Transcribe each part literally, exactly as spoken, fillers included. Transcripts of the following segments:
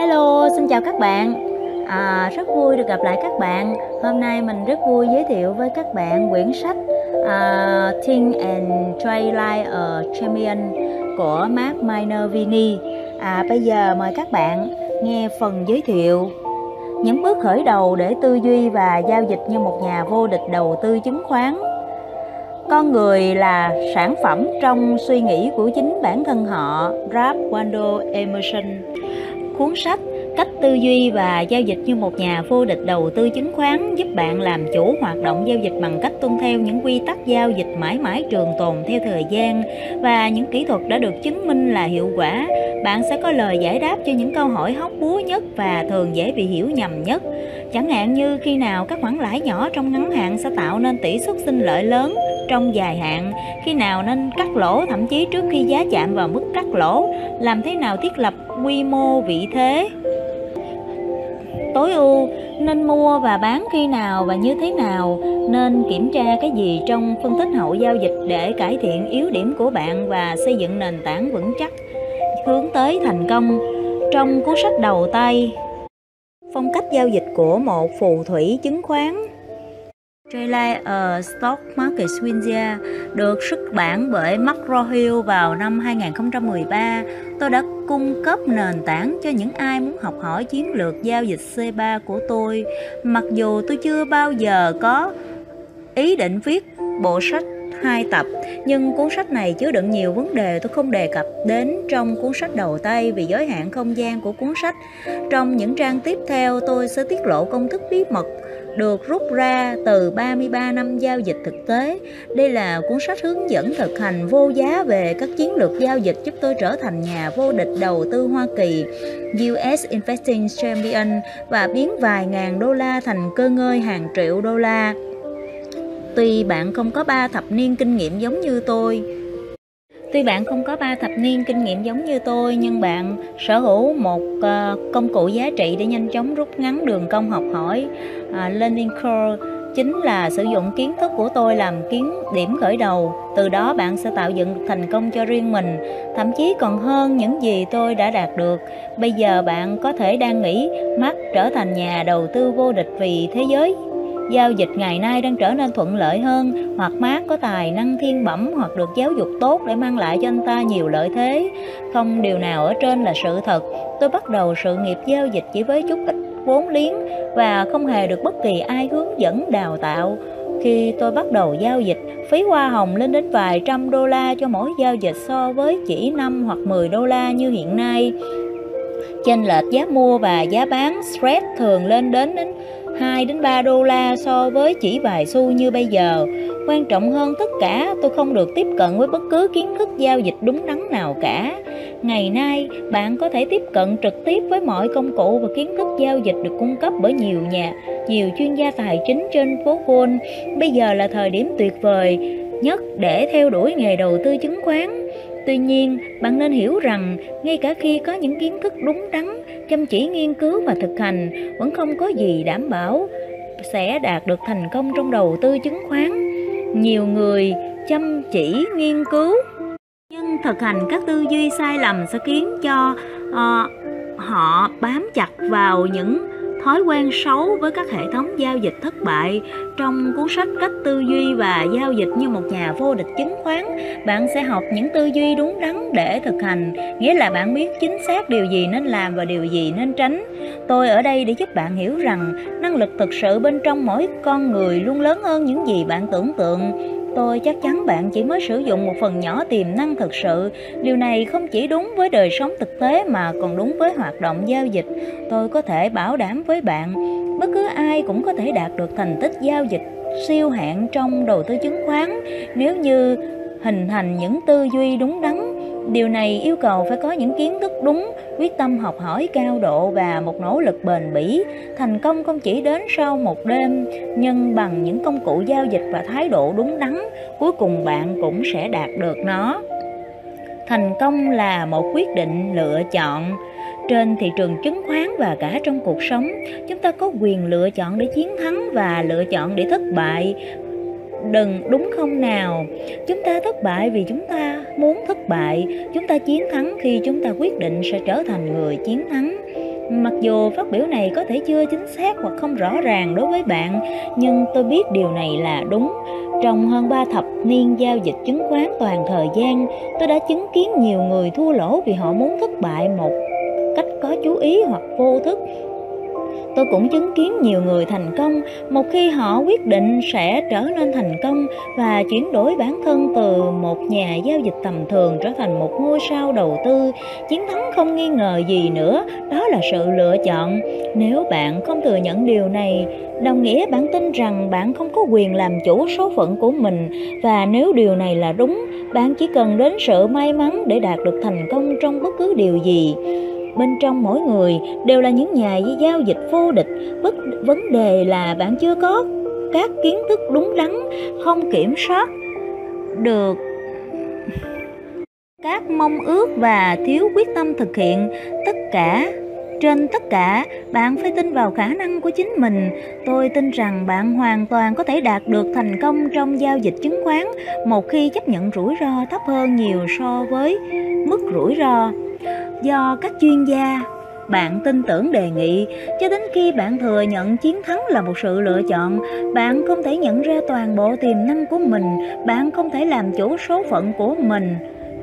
Hello, xin chào các bạn. À, rất vui được gặp lại các bạn. Hôm nay mình rất vui giới thiệu với các bạn quyển sách à, Think and Try Like a Champion của Mark Minervini. À, bây giờ mời các bạn nghe phần giới thiệu những bước khởi đầu để tư duy và giao dịch như một nhà vô địch đầu tư chứng khoán. Con người là sản phẩm trong suy nghĩ của chính bản thân họ. Ralph Waldo Emerson. Cuốn sách Cách tư duy và giao dịch như một nhà vô địch đầu tư chứng khoán giúp bạn làm chủ hoạt động giao dịch bằng cách tuân theo những quy tắc giao dịch mãi mãi trường tồn theo thời gian và những kỹ thuật đã được chứng minh là hiệu quả. Bạn sẽ có lời giải đáp cho những câu hỏi hóc búa nhất và thường dễ bị hiểu nhầm nhất. Chẳng hạn như khi nào các khoản lãi nhỏ trong ngắn hạn sẽ tạo nên tỷ suất sinh lợi lớn trong dài hạn, khi nào nên cắt lỗ thậm chí trước khi giá chạm vào mức cắt lỗ, làm thế nào thiết lập quy mô vị thế tối ưu, nên mua và bán khi nào và như thế nào, nên kiểm tra cái gì trong phân tích hậu giao dịch để cải thiện yếu điểm của bạn và xây dựng nền tảng vững chắc hướng tới thành công. Trong cuốn sách đầu tay Phong cách giao dịch của một phù thủy chứng khoán, Trade Like a Stock Market Wizard, được xuất bản bởi McGraw-Hill vào năm hai nghìn không trăm mười ba. Tôi đã cung cấp nền tảng cho những ai muốn học hỏi chiến lược giao dịch C ba của tôi. Mặc dù tôi chưa bao giờ có ý định viết bộ sách hai tập, nhưng cuốn sách này chứa đựng nhiều vấn đề tôi không đề cập đến trong cuốn sách đầu tay vì giới hạn không gian của cuốn sách. Trong những trang tiếp theo, tôi sẽ tiết lộ công thức bí mật được rút ra từ ba mươi ba năm giao dịch thực tế. Đây là cuốn sách hướng dẫn thực hành vô giá về các chiến lược giao dịch giúp tôi trở thành nhà vô địch đầu tư Hoa Kỳ, U S Investing Champion, và biến vài ngàn đô la thành cơ ngơi hàng triệu đô la. Tuy bạn không có ba thập niên kinh nghiệm giống như tôi, Tuy bạn không có ba thập niên kinh nghiệm giống như tôi, nhưng bạn sở hữu một uh, công cụ giá trị để nhanh chóng rút ngắn đường cong học hỏi. Uh, Learning Curve chính là sử dụng kiến thức của tôi làm kiến điểm khởi đầu. Từ đó bạn sẽ tạo dựng thành công cho riêng mình, thậm chí còn hơn những gì tôi đã đạt được. Bây giờ bạn có thể đang nghĩ Mark trở thành nhà đầu tư vô địch vì thế giới giao dịch ngày nay đang trở nên thuận lợi hơn, hoặc Mark có tài năng thiên bẩm hoặc được giáo dục tốt để mang lại cho anh ta nhiều lợi thế. Không điều nào ở trên là sự thật. Tôi bắt đầu sự nghiệp giao dịch chỉ với chút ít vốn liếng và không hề được bất kỳ ai hướng dẫn đào tạo. Khi tôi bắt đầu giao dịch, phí hoa hồng lên đến vài trăm đô la cho mỗi giao dịch so với chỉ năm hoặc mười đô la như hiện nay. Chênh lệch giá mua và giá bán spread thường lên đến đến hai đến ba đô la so với chỉ vài xu như bây giờ. Quan trọng hơn tất cả, tôi không được tiếp cận với bất cứ kiến thức giao dịch đúng đắn nào cả. Ngày nay, bạn có thể tiếp cận trực tiếp với mọi công cụ và kiến thức giao dịch được cung cấp bởi nhiều nhà, nhiều chuyên gia tài chính trên phố Wall. Bây giờ là thời điểm tuyệt vời nhất để theo đuổi nghề đầu tư chứng khoán. Tuy nhiên, bạn nên hiểu rằng ngay cả khi có những kiến thức đúng đắn, chăm chỉ nghiên cứu và thực hành, vẫn không có gì đảm bảo sẽ đạt được thành công trong đầu tư chứng khoán. Nhiều người chăm chỉ nghiên cứu nhưng thực hành các tư duy sai lầm sẽ khiến cho uh, họ bám chặt vào những thói quen xấu với các hệ thống giao dịch thất bại. Trong cuốn sách Cách tư duy và giao dịch như một nhà vô địch chứng khoán, bạn sẽ học những tư duy đúng đắn để thực hành, nghĩa là bạn biết chính xác điều gì nên làm và điều gì nên tránh. Tôi ở đây để giúp bạn hiểu rằng năng lực thực sự bên trong mỗi con người luôn lớn hơn những gì bạn tưởng tượng. Tôi chắc chắn bạn chỉ mới sử dụng một phần nhỏ tiềm năng thực sự. Điều này không chỉ đúng với đời sống thực tế mà còn đúng với hoạt động giao dịch. Tôi có thể bảo đảm với bạn, bất cứ ai cũng có thể đạt được thành tích giao dịch siêu hạng trong đầu tư chứng khoán nếu như hình thành những tư duy đúng đắn. Điều này yêu cầu phải có những kiến thức đúng, quyết tâm học hỏi cao độ và một nỗ lực bền bỉ. Thành công không chỉ đến sau một đêm, nhưng bằng những công cụ giao dịch và thái độ đúng đắn, cuối cùng bạn cũng sẽ đạt được nó. Thành công là một quyết định lựa chọn. Trên thị trường chứng khoán và cả trong cuộc sống, chúng ta có quyền lựa chọn để chiến thắng và lựa chọn để thất bại. Đừng đúng không nào? Chúng ta thất bại vì chúng ta muốn thất bại. Chúng ta chiến thắng khi chúng ta quyết định sẽ trở thành người chiến thắng. Mặc dù phát biểu này có thể chưa chính xác hoặc không rõ ràng đối với bạn, nhưng tôi biết điều này là đúng. Trong hơn ba thập niên giao dịch chứng khoán toàn thời gian, tôi đã chứng kiến nhiều người thua lỗ vì họ muốn thất bại một cách có chú ý hoặc vô thức. Tôi cũng chứng kiến nhiều người thành công một khi họ quyết định sẽ trở nên thành công và chuyển đổi bản thân từ một nhà giao dịch tầm thường trở thành một ngôi sao đầu tư. Chiến thắng không nghi ngờ gì nữa, đó là sự lựa chọn. Nếu bạn không thừa nhận điều này, đồng nghĩa bạn tin rằng bạn không có quyền làm chủ số phận của mình, và nếu điều này là đúng, bạn chỉ cần đến sự may mắn để đạt được thành công trong bất cứ điều gì. Bên trong mỗi người đều là những nhà giao dịch vô địch. Bất vấn đề là bạn chưa có các kiến thức đúng đắn, không kiểm soát được các mong ước và thiếu quyết tâm thực hiện. Tất cả Trên tất cả, bạn phải tin vào khả năng của chính mình. Tôi tin rằng bạn hoàn toàn có thể đạt được thành công trong giao dịch chứng khoán một khi chấp nhận rủi ro thấp hơn nhiều so với mức rủi ro do các chuyên gia bạn tin tưởng đề nghị. Cho đến khi bạn thừa nhận chiến thắng là một sự lựa chọn, bạn không thể nhận ra toàn bộ tiềm năng của mình. Bạn không thể làm chủ số phận của mình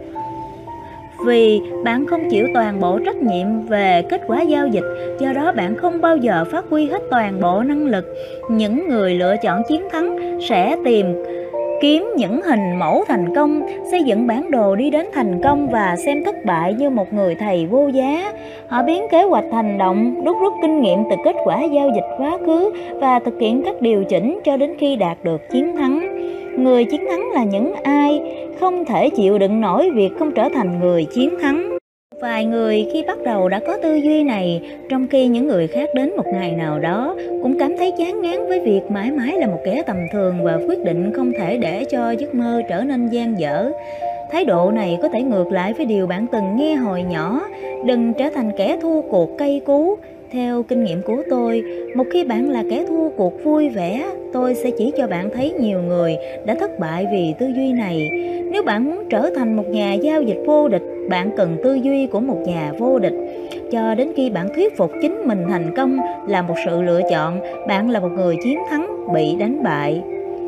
vì bạn không chịu toàn bộ trách nhiệm về kết quả giao dịch. Do đó bạn không bao giờ phát huy hết toàn bộ năng lực. Những người lựa chọn chiến thắng sẽ tìm kiếm những hình mẫu thành công, xây dựng bản đồ đi đến thành công và xem thất bại như một người thầy vô giá. Họ biến kế hoạch hành động, đúc rút kinh nghiệm từ kết quả giao dịch quá khứ và thực hiện các điều chỉnh cho đến khi đạt được chiến thắng. Người chiến thắng là những ai không thể chịu đựng nổi việc không trở thành người chiến thắng. Vài người khi bắt đầu đã có tư duy này, trong khi những người khác đến một ngày nào đó cũng cảm thấy chán ngán với việc mãi mãi là một kẻ tầm thường và quyết định không thể để cho giấc mơ trở nên dang dở. Thái độ này có thể ngược lại với điều bạn từng nghe hồi nhỏ: đừng trở thành kẻ thua cuộc cay cú. Theo kinh nghiệm của tôi, một khi bạn là kẻ thua cuộc vui vẻ, tôi sẽ chỉ cho bạn thấy nhiều người đã thất bại vì tư duy này. Nếu bạn muốn trở thành một nhà giao dịch vô địch, bạn cần tư duy của một nhà vô địch. Cho đến khi bạn thuyết phục chính mình thành công là một sự lựa chọn, bạn là một người chiến thắng bị đánh bại.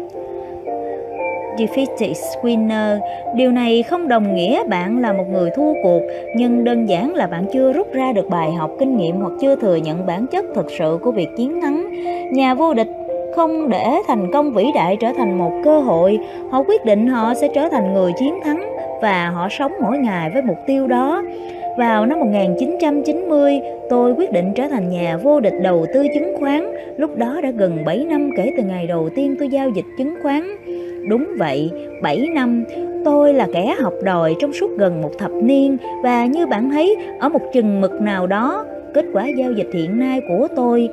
Defeated winner. Điều này không đồng nghĩa bạn là một người thua cuộc, nhưng đơn giản là bạn chưa rút ra được bài học kinh nghiệm hoặc chưa thừa nhận bản chất thực sự của việc chiến thắng. Nhà vô địch không để thành công vĩ đại trở thành một cơ hội. Họ quyết định họ sẽ trở thành người chiến thắng và họ sống mỗi ngày với mục tiêu đó. Vào năm một nghìn chín trăm chín mươi, tôi quyết định trở thành nhà vô địch đầu tư chứng khoán. Lúc đó đã gần bảy năm kể từ ngày đầu tiên tôi giao dịch chứng khoán. Đúng vậy, bảy năm. Tôi là kẻ học đòi trong suốt gần một thập niên, và như bạn thấy, ở một chừng mực nào đó, kết quả giao dịch hiện nay của tôi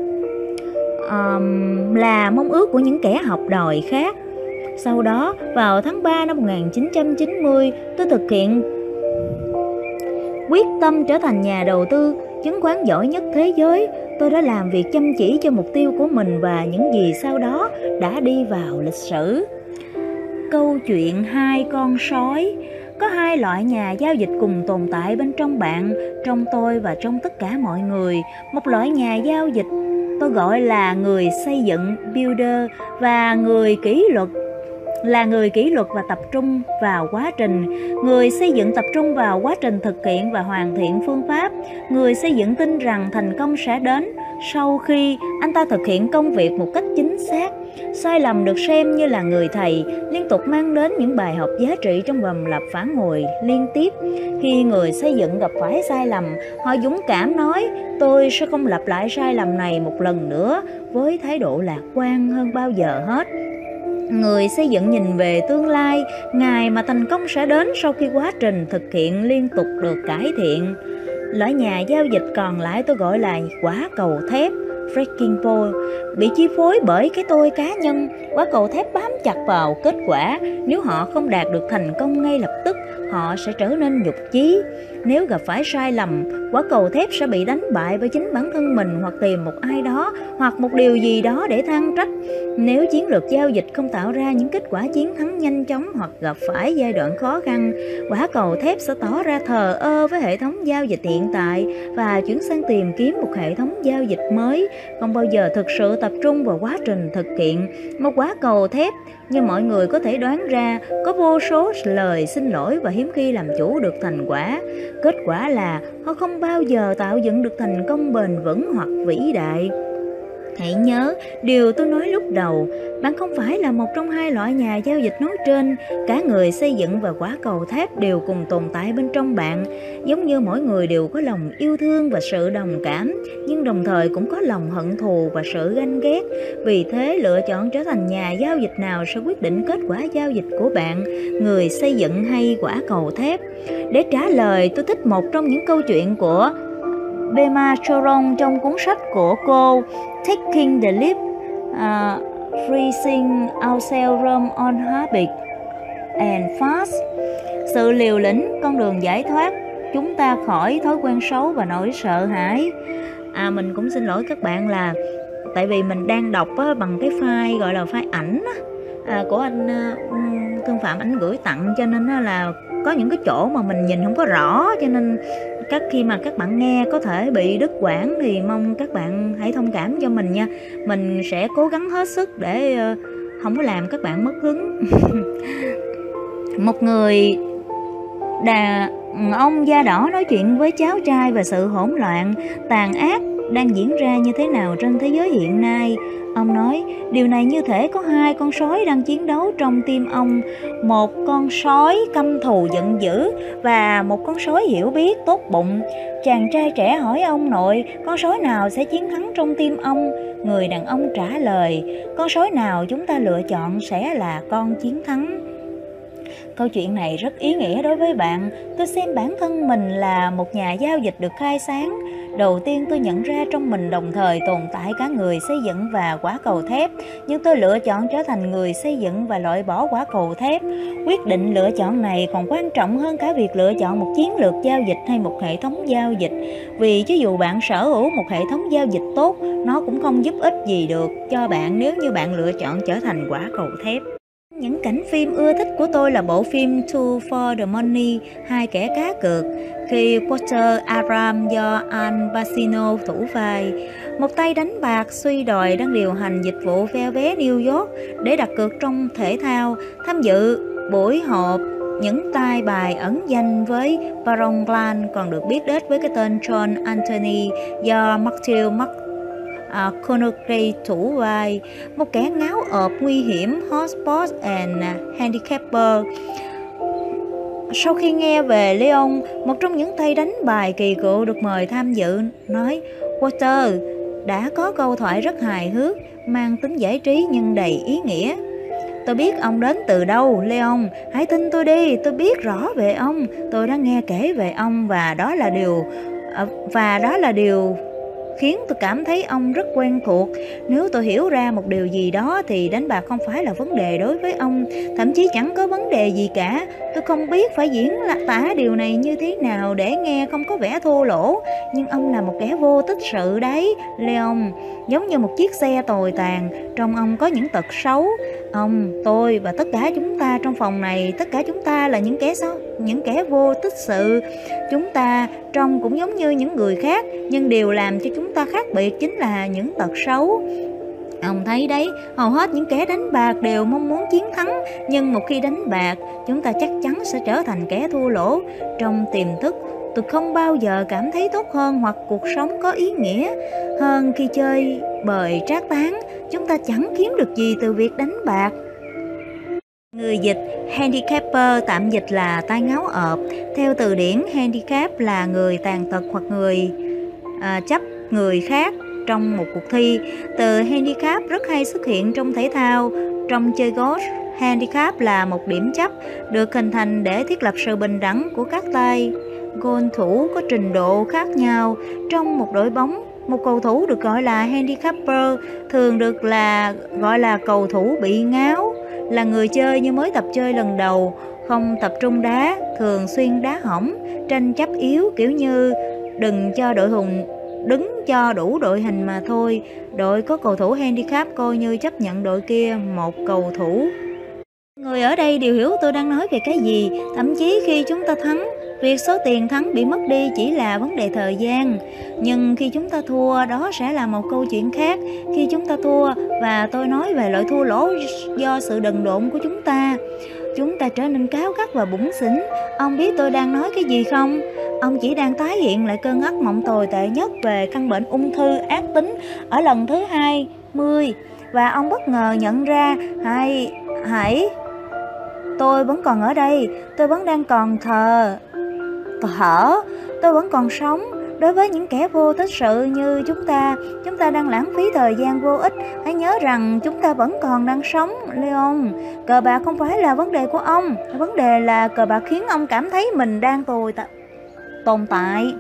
um, là mong ước của những kẻ học đòi khác. Sau đó, vào tháng ba năm một nghìn chín trăm chín mươi, tôi thực hiện quyết tâm trở thành nhà đầu tư chứng khoán giỏi nhất thế giới. Tôi đã làm việc chăm chỉ cho mục tiêu của mình, và những gì sau đó đã đi vào lịch sử. Câu chuyện hai con sói. Có hai loại nhà giao dịch cùng tồn tại bên trong bạn, trong tôi và trong tất cả mọi người. Một loại nhà giao dịch tôi gọi là người xây dựng, builder, và người kỷ luật là người kỷ luật và tập trung vào quá trình. Người xây dựng tập trung vào quá trình thực hiện và hoàn thiện phương pháp. Người xây dựng tin rằng thành công sẽ đến sau khi anh ta thực hiện công việc một cách chính xác. Sai lầm được xem như là người thầy, liên tục mang đến những bài học giá trị trong vòng lặp phản hồi liên tiếp. Khi người xây dựng gặp phải sai lầm, họ dũng cảm nói: tôi sẽ không lặp lại sai lầm này một lần nữa, với thái độ lạc quan hơn bao giờ hết. Người xây dựng nhìn về tương lai, ngày mà thành công sẽ đến sau khi quá trình thực hiện liên tục được cải thiện. Loại nhà giao dịch còn lại tôi gọi là quả cầu thép, Wrecking Ball, bị chi phối bởi cái tôi cá nhân. Quả cầu thép bám chặt vào kết quả. Nếu họ không đạt được thành công ngay lập tức, họ sẽ trở nên nhục chí. Nếu gặp phải sai lầm, quả cầu thép sẽ bị đánh bại bởi chính bản thân mình, hoặc tìm một ai đó hoặc một điều gì đó để than trách. Nếu chiến lược giao dịch không tạo ra những kết quả chiến thắng nhanh chóng hoặc gặp phải giai đoạn khó khăn, quả cầu thép sẽ tỏ ra thờ ơ với hệ thống giao dịch hiện tại và chuyển sang tìm kiếm một hệ thống giao dịch mới, không bao giờ thực sự tập trung vào quá trình thực hiện. Một quả cầu thép, như mọi người có thể đoán ra, có vô số lời xin lỗi và hiếm khi làm chủ được thành quả. Kết quả là họ không bao giờ tạo dựng được thành công bền vững hoặc vĩ đại. Hãy nhớ điều tôi nói lúc đầu, bạn không phải là một trong hai loại nhà giao dịch nói trên. Cả người xây dựng và quả cầu thép đều cùng tồn tại bên trong bạn. Giống như mỗi người đều có lòng yêu thương và sự đồng cảm, nhưng đồng thời cũng có lòng hận thù và sự ganh ghét. Vì thế, lựa chọn trở thành nhà giao dịch nào sẽ quyết định kết quả giao dịch của bạn, người xây dựng hay quả cầu thép. Để trả lời, tôi thích một trong những câu chuyện của Pema Chodron trong cuốn sách của cô Taking the Leap, uh, Freezing Ourselves on Habit and Fast. Sự liều lĩnh, con đường giải thoát chúng ta khỏi thói quen xấu và nỗi sợ hãi. À, mình cũng xin lỗi các bạn là tại vì mình đang đọc á, bằng cái file gọi là file ảnh á, à, của anh uh, Thương Phạm ảnh gửi tặng, cho nên là có những cái chỗ mà mình nhìn không có rõ, cho nên các khi mà các bạn nghe có thể bị đứt quãng thì mong các bạn hãy thông cảm cho mình nha. Mình sẽ cố gắng hết sức để uh, không có làm các bạn mất hứng. Một người đàn ông da đỏ nói chuyện với cháu trai về sự hỗn loạn, tàn ác đang diễn ra như thế nào trên thế giới hiện nay. Ông nói, điều này như thể có hai con sói đang chiến đấu trong tim ông. Một con sói căm thù giận dữ và một con sói hiểu biết tốt bụng. Chàng trai trẻ hỏi ông nội, con sói nào sẽ chiến thắng trong tim ông? Người đàn ông trả lời, con sói nào chúng ta lựa chọn sẽ là con chiến thắng. Câu chuyện này rất ý nghĩa đối với bạn. Tôi xem bản thân mình là một nhà giao dịch được khai sáng. Đầu tiên tôi nhận ra trong mình đồng thời tồn tại cả người xây dựng và quả cầu thép, nhưng tôi lựa chọn trở thành người xây dựng và loại bỏ quả cầu thép. Quyết định lựa chọn này còn quan trọng hơn cả việc lựa chọn một chiến lược giao dịch hay một hệ thống giao dịch. Vì chứ dù bạn sở hữu một hệ thống giao dịch tốt, nó cũng không giúp ích gì được cho bạn nếu như bạn lựa chọn trở thành quả cầu thép. Những cảnh phim ưa thích của tôi là bộ phim Two for the Money, Hai kẻ cá cược, khi Walter Aram do Al Pacino thủ vai. Một tay đánh bạc suy đồi đang điều hành dịch vụ phe vé New York để đặt cược trong thể thao, tham dự buổi họp những tay bài ẩn danh với Baron Glan, còn được biết đến với cái tên John Anthony do Matthew McConaughey thủ vai, một kẻ ngáo ộp nguy hiểm, hotspot and handicapper. Sau khi nghe về Leon, một trong những tay đánh bài kỳ cựu được mời tham dự, nói, Walter đã có câu thoại rất hài hước, mang tính giải trí nhưng đầy ý nghĩa. Tôi biết ông đến từ đâu, Leon, hãy tin tôi đi, tôi biết rõ về ông, tôi đã nghe kể về ông và đó là điều và đó là điều khiến tôi cảm thấy ông rất quen thuộc. Nếu tôi hiểu ra một điều gì đó thì đánh bạc không phải là vấn đề đối với ông, thậm chí chẳng có vấn đề gì cả. Tôi không biết phải diễn là tả điều này như thế nào để nghe không có vẻ thô lỗ, nhưng ông là một kẻ vô tích sự đấy, Leon, giống như một chiếc xe tồi tàn. Trong ông có những tật xấu. Ông, tôi và tất cả chúng ta trong phòng này, tất cả chúng ta là những kẻ xấu, những kẻ vô tích sự. Chúng ta trông cũng giống như những người khác, nhưng điều làm cho chúng ta khác biệt chính là những tật xấu. Ông thấy đấy, hầu hết những kẻ đánh bạc đều mong muốn chiến thắng, nhưng một khi đánh bạc, chúng ta chắc chắn sẽ trở thành kẻ thua lỗ. Trong tiềm thức, tôi không bao giờ cảm thấy tốt hơn hoặc cuộc sống có ý nghĩa hơn khi chơi bời trác tán. Chúng ta chẳng kiếm được gì từ việc đánh bạc. Người dịch handicapper tạm dịch là tai ngáo ộp. Theo từ điển, handicap là người tàn tật hoặc người à, chấp người khác trong một cuộc thi. Từ handicap rất hay xuất hiện trong thể thao. Trong chơi golf, handicap là một điểm chấp được hình thành để thiết lập sự bình đẳng của các tay golf thủ có trình độ khác nhau. Trong một đội bóng, một cầu thủ được gọi là handicapper thường được là gọi là cầu thủ bị ngáo, là người chơi như mới tập chơi lần đầu. không tập trung đá, thường xuyên đá hỏng, tranh chấp yếu, kiểu như đừng cho đội hùng đứng cho đủ đội hình mà thôi. Đội có cầu thủ handicap coi như chấp nhận đội kia một cầu thủ. Người ở đây đều hiểu tôi đang nói về cái gì. Thậm chí khi chúng ta thắng, việc số tiền thắng bị mất đi chỉ là vấn đề thời gian. Nhưng khi chúng ta thua, đó sẽ là một câu chuyện khác. Khi chúng ta thua, và tôi nói về loại thua lỗ do sự đần độn của chúng ta, chúng ta trở nên cáu gắt và bủn xỉn. Ông biết tôi đang nói cái gì không? Ông chỉ đang tái hiện lại cơn ác mộng tồi tệ nhất về căn bệnh ung thư ác tính ở lần thứ hai mươi. Và ông bất ngờ nhận ra, hãy, hãy, tôi vẫn còn ở đây, tôi vẫn đang còn thờ, thở, tôi vẫn còn sống. Đối với những kẻ vô tích sự như chúng ta, chúng ta đang lãng phí thời gian vô ích. Hãy nhớ rằng chúng ta vẫn còn đang sống, Leon. Cờ bạc không phải là vấn đề của ông. Vấn đề là cờ bạc khiến ông cảm thấy mình đang tồi tồn tại.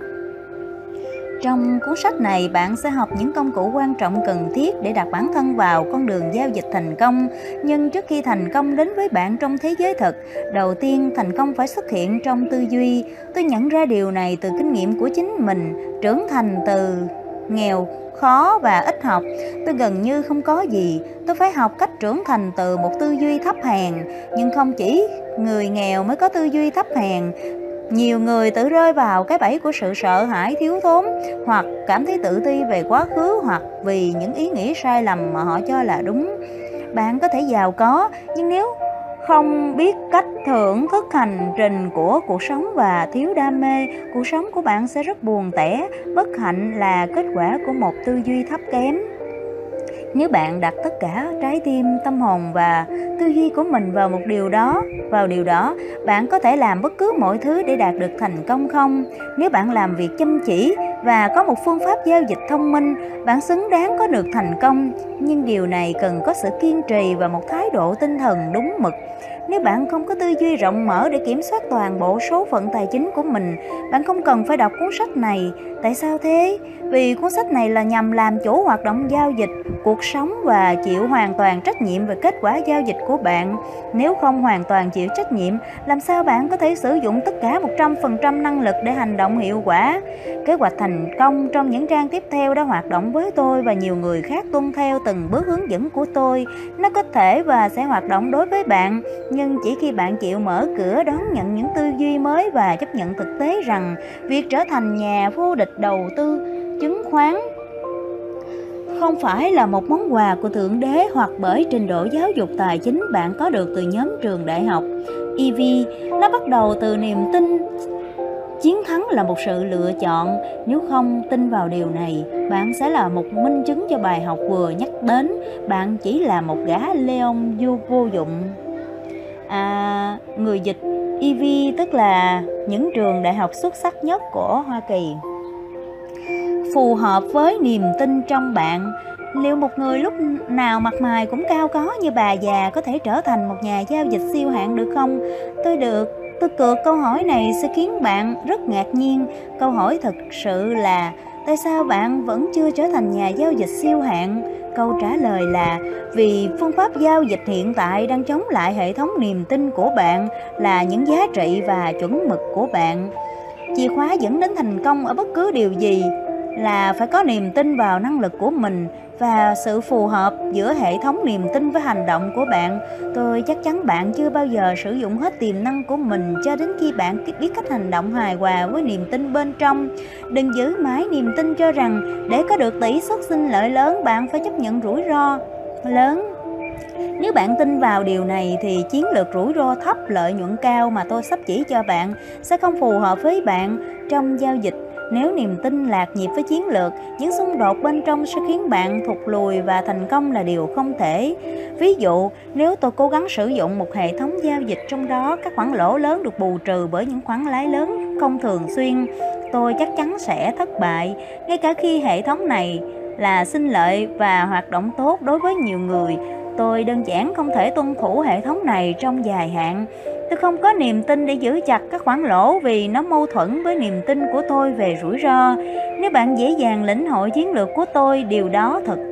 Trong cuốn sách này, bạn sẽ học những công cụ quan trọng cần thiết để đặt bản thân vào con đường giao dịch thành công. Nhưng trước khi thành công đến với bạn trong thế giới thực, đầu tiên thành công phải xuất hiện trong tư duy. Tôi nhận ra điều này từ kinh nghiệm của chính mình. Trưởng thành từ nghèo, khó và ít học, tôi gần như không có gì. Tôi phải học cách trưởng thành từ một tư duy thấp hèn. Nhưng không chỉ người nghèo mới có tư duy thấp hèn. Nhiều người tự rơi vào cái bẫy của sự sợ hãi thiếu thốn, hoặc cảm thấy tự ti về quá khứ, hoặc vì những ý nghĩ sai lầm mà họ cho là đúng. Bạn có thể giàu có, nhưng nếu không biết cách thưởng thức hành trình của cuộc sống và thiếu đam mê, cuộc sống của bạn sẽ rất buồn tẻ. Bất hạnh là kết quả của một tư duy thấp kém. Nếu bạn đặt tất cả trái tim, tâm hồn và tư duy của mình vào một điều đó, vào điều đó, bạn có thể làm bất cứ mọi thứ để đạt được thành công không? Nếu bạn làm việc chăm chỉ và có một phương pháp giao dịch thông minh, bạn xứng đáng có được thành công. Nhưng điều này cần có sự kiên trì và một thái độ tinh thần đúng mực. Nếu bạn không có tư duy rộng mở để kiểm soát toàn bộ số phận tài chính của mình, bạn không cần phải đọc cuốn sách này. Tại sao thế? Vì cuốn sách này là nhằm làm chủ hoạt động giao dịch, cuộc sống và chịu hoàn toàn trách nhiệm về kết quả giao dịch của bạn. Nếu không hoàn toàn chịu trách nhiệm, làm sao bạn có thể sử dụng tất cả một trăm phần trăm năng lực để hành động hiệu quả? Kế hoạch thành công trong những trang tiếp theo đã hoạt động với tôi và nhiều người khác tuân theo từng bước hướng dẫn của tôi. Nó có thể và sẽ hoạt động đối với bạn, nhưng chỉ khi bạn chịu mở cửa đón nhận những tư duy mới và chấp nhận thực tế rằng việc trở thành nhà vô địch đầu tư chứng khoán không phải là một món quà của Thượng Đế, hoặc bởi trình độ giáo dục tài chính bạn có được từ nhóm trường đại học e vê. Nó bắt đầu từ niềm tin chiến thắng là một sự lựa chọn. Nếu không tin vào điều này, bạn sẽ là một minh chứng cho bài học vừa nhắc đến. Bạn chỉ là một gã Leon vô, vô dụng. À, người dịch e vê tức là những trường đại học xuất sắc nhất của Hoa Kỳ. Phù hợp với niềm tin trong bạn. Liệu một người lúc nào mặt mày cũng cao có như bà già có thể trở thành một nhà giao dịch siêu hạng được không? Tôi được Tôi cược câu hỏi này sẽ khiến bạn rất ngạc nhiên. Câu hỏi thực sự là tại sao bạn vẫn chưa trở thành nhà giao dịch siêu hạng? Câu trả lời là vì phương pháp giao dịch hiện tại đang chống lại hệ thống niềm tin của bạn, là những giá trị và chuẩn mực của bạn. Chìa khóa dẫn đến thành công ở bất cứ điều gì là phải có niềm tin vào năng lực của mình và sự phù hợp giữa hệ thống niềm tin với hành động của bạn. Tôi chắc chắn bạn chưa bao giờ sử dụng hết tiềm năng của mình cho đến khi bạn biết cách hành động hài hòa với niềm tin bên trong. Đừng giữ mãi niềm tin cho rằng để có được tỷ suất sinh lợi lớn, bạn phải chấp nhận rủi ro lớn. Nếu bạn tin vào điều này thì chiến lược rủi ro thấp lợi nhuận cao mà tôi sắp chỉ cho bạn sẽ không phù hợp với bạn trong giao dịch. Nếu niềm tin lạc nhịp với chiến lược, những xung đột bên trong sẽ khiến bạn thụt lùi và thành công là điều không thể. Ví dụ, nếu tôi cố gắng sử dụng một hệ thống giao dịch trong đó các khoản lỗ lớn được bù trừ bởi những khoản lãi lớn không thường xuyên, tôi chắc chắn sẽ thất bại. Ngay cả khi hệ thống này là sinh lợi và hoạt động tốt đối với nhiều người, tôi đơn giản không thể tuân thủ hệ thống này trong dài hạn. Tôi không có niềm tin để giữ chặt các khoản lỗ vì nó mâu thuẫn với niềm tin của tôi về rủi ro. Nếu bạn dễ dàng lĩnh hội chiến lược của tôi, điều đó thật tuyệt.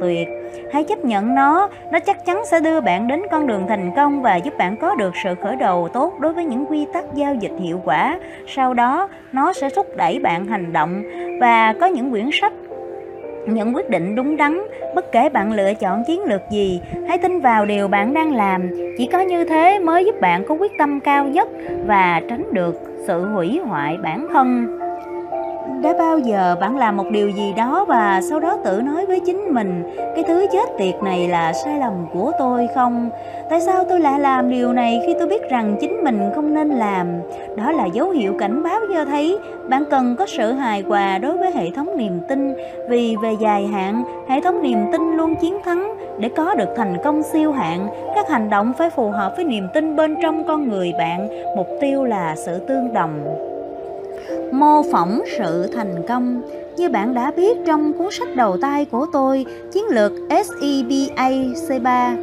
Hãy chấp nhận nó, nó chắc chắn sẽ đưa bạn đến con đường thành công và giúp bạn có được sự khởi đầu tốt đối với những quy tắc giao dịch hiệu quả. Sau đó, nó sẽ thúc đẩy bạn hành động và có những quyển sách, những quyết định đúng đắn. Bất kể bạn lựa chọn chiến lược gì, hãy tin vào điều bạn đang làm. Chỉ có như thế mới giúp bạn có quyết tâm cao nhất và tránh được sự hủy hoại bản thân. Đã bao giờ bạn làm một điều gì đó và sau đó tự nói với chính mình, cái thứ chết tiệt này là sai lầm của tôi không? Tại sao tôi lại làm điều này khi tôi biết rằng chính mình không nên làm? Đó là dấu hiệu cảnh báo cho thấy bạn cần có sự hài hòa đối với hệ thống niềm tin. Vì về dài hạn, hệ thống niềm tin luôn chiến thắng. Để có được thành công siêu hạn, các hành động phải phù hợp với niềm tin bên trong con người bạn. Mục tiêu là sự tương đồng. Mô phỏng sự thành công. Như bạn đã biết trong cuốn sách đầu tay của tôi, chiến lược ét e bê a xê ba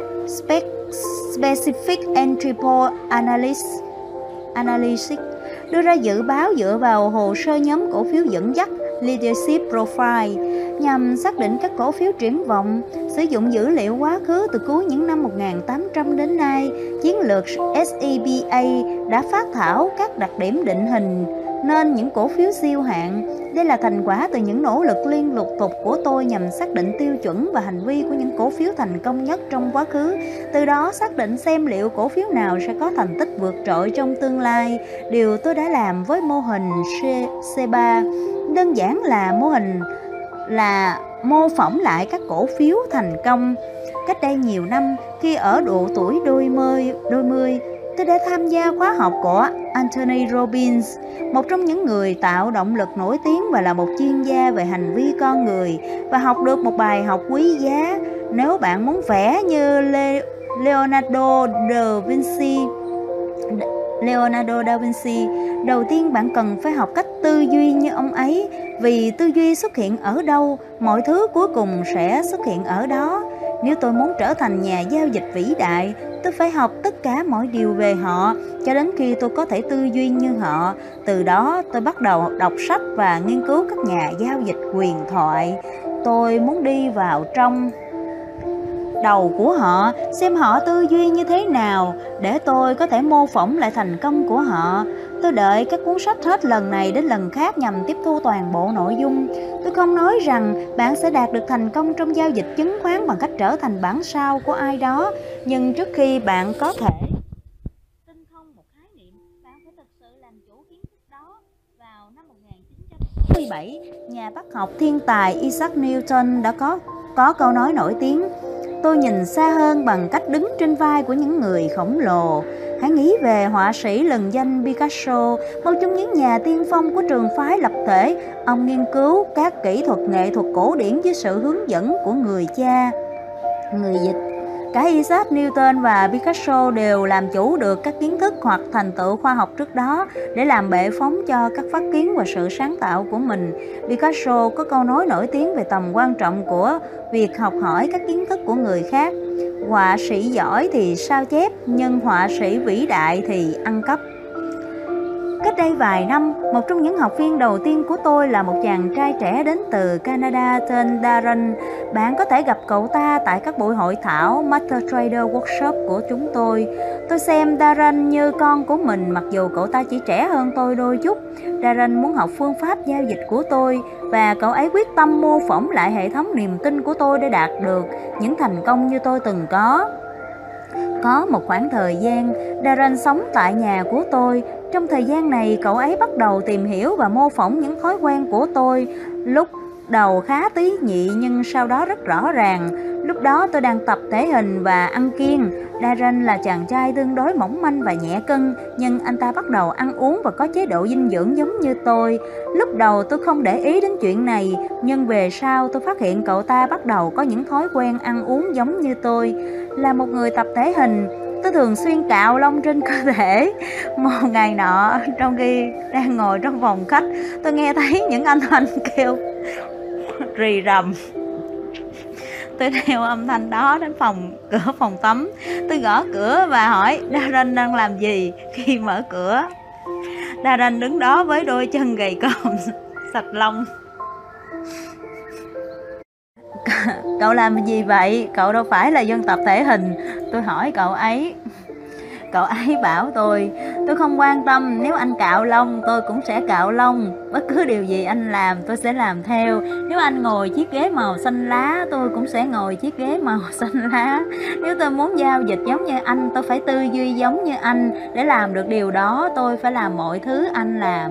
Specific Entrepreneur Analysis, Analysis đưa ra dự báo dựa vào hồ sơ nhóm cổ phiếu dẫn dắt Leadership Profile nhằm xác định các cổ phiếu triển vọng. Sử dụng dữ liệu quá khứ từ cuối những năm một nghìn tám trăm đến nay, chiến lược ét e bê a đã phác thảo các đặc điểm định hình nên những cổ phiếu siêu hạn. Đây là thành quả từ những nỗ lực liên lục tục của tôi nhằm xác định tiêu chuẩn và hành vi của những cổ phiếu thành công nhất trong quá khứ, từ đó xác định xem liệu cổ phiếu nào sẽ có thành tích vượt trội trong tương lai. Điều tôi đã làm với mô hình xê ba đơn giản là mô hình là mô phỏng lại các cổ phiếu thành công. Cách đây nhiều năm, khi ở độ tuổi đôi mươi, đôi mươi tôi đã tham gia khóa học của Anthony Robbins, một trong những người tạo động lực nổi tiếng và là một chuyên gia về hành vi con người, và học được một bài học quý giá. Nếu bạn muốn vẽ như Le Leonardo da Vinci, Leonardo da Vinci, đầu tiên bạn cần phải học cách tư duy như ông ấy. Vì tư duy xuất hiện ở đâu, mọi thứ cuối cùng sẽ xuất hiện ở đó. Nếu tôi muốn trở thành nhà giao dịch vĩ đại, tôi phải học tất cả mọi điều về họ cho đến khi tôi có thể tư duy như họ. Từ đó tôi bắt đầu đọc sách và nghiên cứu các nhà giao dịch huyền thoại. Tôi muốn đi vào trong đầu của họ, xem họ tư duy như thế nào để tôi có thể mô phỏng lại thành công của họ. Tôi đợi các cuốn sách hết lần này đến lần khác nhằm tiếp thu toàn bộ nội dung. Tôi không nói rằng bạn sẽ đạt được thành công trong giao dịch chứng khoán bằng cách trở thành bản sao của ai đó, nhưng trước khi bạn có thể tinh thông một khái niệm, bạn phải thực sự làm chủ kiến thức đó. Vào năm một nghìn chín trăm sáu mươi bảy, nhà bác học thiên tài Isaac Newton đã có có câu nói nổi tiếng: tôi nhìn xa hơn bằng cách đứng trên vai của những người khổng lồ. Hãy nghĩ về họa sĩ lừng danh Picasso, một trong những nhà tiên phong của trường phái lập thể. Ông nghiên cứu các kỹ thuật nghệ thuật cổ điển dưới sự hướng dẫn của người cha, người dịch. Cả Isaac Newton và Picasso đều làm chủ được các kiến thức hoặc thành tựu khoa học trước đó để làm bệ phóng cho các phát kiến và sự sáng tạo của mình. Picasso có câu nói nổi tiếng về tầm quan trọng của việc học hỏi các kiến thức của người khác: họa sĩ giỏi thì sao chép, nhưng họa sĩ vĩ đại thì ăn cắp. Cách đây vài năm, một trong những học viên đầu tiên của tôi là một chàng trai trẻ đến từ Canada tên Darren. Bạn có thể gặp cậu ta tại các buổi hội thảo Master Trader Workshop của chúng tôi. Tôi xem Darren như con của mình, mặc dù cậu ta chỉ trẻ hơn tôi đôi chút. Darren muốn học phương pháp giao dịch của tôi, và cậu ấy quyết tâm mô phỏng lại hệ thống niềm tin của tôi để đạt được những thành công như tôi từng có. Có một khoảng thời gian, Darren sống tại nhà của tôi. Trong thời gian này, cậu ấy bắt đầu tìm hiểu và mô phỏng những thói quen của tôi. Lúc đầu khá tế nhị nhưng sau đó rất rõ ràng. Lúc đó tôi đang tập thể hình và ăn kiêng. Darren là chàng trai tương đối mỏng manh và nhẹ cân, nhưng anh ta bắt đầu ăn uống và có chế độ dinh dưỡng giống như tôi. Lúc đầu tôi không để ý đến chuyện này, nhưng về sau tôi phát hiện cậu ta bắt đầu có những thói quen ăn uống giống như tôi. Là một người tập thể hình, tôi thường xuyên cạo lông trên cơ thể. Một ngày nọ, trong khi đang ngồi trong phòng khách, tôi nghe thấy những âm thanh kêu rì rầm. Tôi theo âm thanh đó đến phòng cửa phòng tắm. Tôi gõ cửa và hỏi Darren đang làm gì. Khi mở cửa, Darren đứng đó với đôi chân gầy còm, sạch lông. cậu làm gì vậy? Cậu đâu phải là dân tập thể hình. Tôi hỏi cậu ấy. Cậu ấy bảo tôi, tôi không quan tâm, nếu anh cạo lông tôi cũng sẽ cạo lông. Bất cứ điều gì anh làm tôi sẽ làm theo. Nếu anh ngồi chiếc ghế màu xanh lá tôi cũng sẽ ngồi chiếc ghế màu xanh lá. Nếu tôi muốn giao dịch giống như anh tôi phải tư duy giống như anh. Để làm được điều đó tôi phải làm mọi thứ anh làm.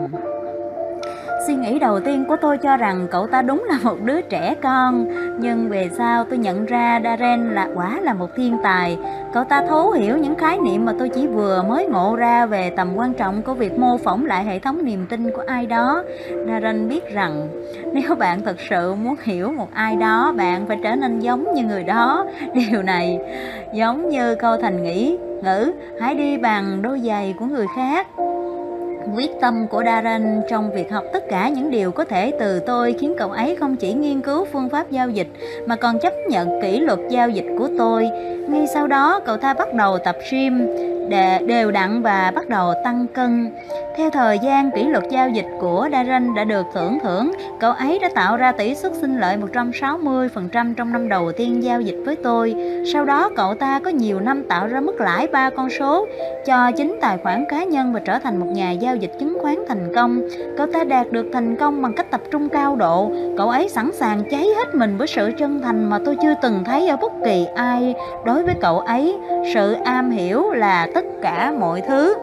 Suy nghĩ đầu tiên của tôi cho rằng cậu ta đúng là một đứa trẻ con. Nhưng về sau tôi nhận ra Darren là quả là một thiên tài. Cậu ta thấu hiểu những khái niệm mà tôi chỉ vừa mới ngộ ra về tầm quan trọng của việc mô phỏng lại hệ thống niềm tin của ai đó. Darren biết rằng nếu bạn thực sự muốn hiểu một ai đó, bạn phải trở nên giống như người đó. Điều này giống như câu thành nghĩ ngữ hãy đi bằng đôi giày của người khác. Quyết tâm của Darren trong việc học tất cả những điều có thể từ tôi khiến cậu ấy không chỉ nghiên cứu phương pháp giao dịch mà còn chấp nhận kỷ luật giao dịch của tôi. Ngay sau đó cậu ta bắt đầu tập gym đều đặn và bắt đầu tăng cân. Theo thời gian, kỷ luật giao dịch của Darren đã được thưởng thưởng. Cậu ấy đã tạo ra tỷ suất sinh lợi một trăm sáu mươi phần trăm trong năm đầu tiên giao dịch với tôi. Sau đó cậu ta có nhiều năm tạo ra mức lãi ba con số cho chính tài khoản cá nhân và trở thành một nhà giao dịch chứng khoán thành công. Cậu ta đạt được thành công bằng cách tập trung cao độ. Cậu ấy sẵn sàng cháy hết mình với sự chân thành mà tôi chưa từng thấy ở bất kỳ ai. Đối với cậu ấy, sự am hiểu là tất cả mọi thứ.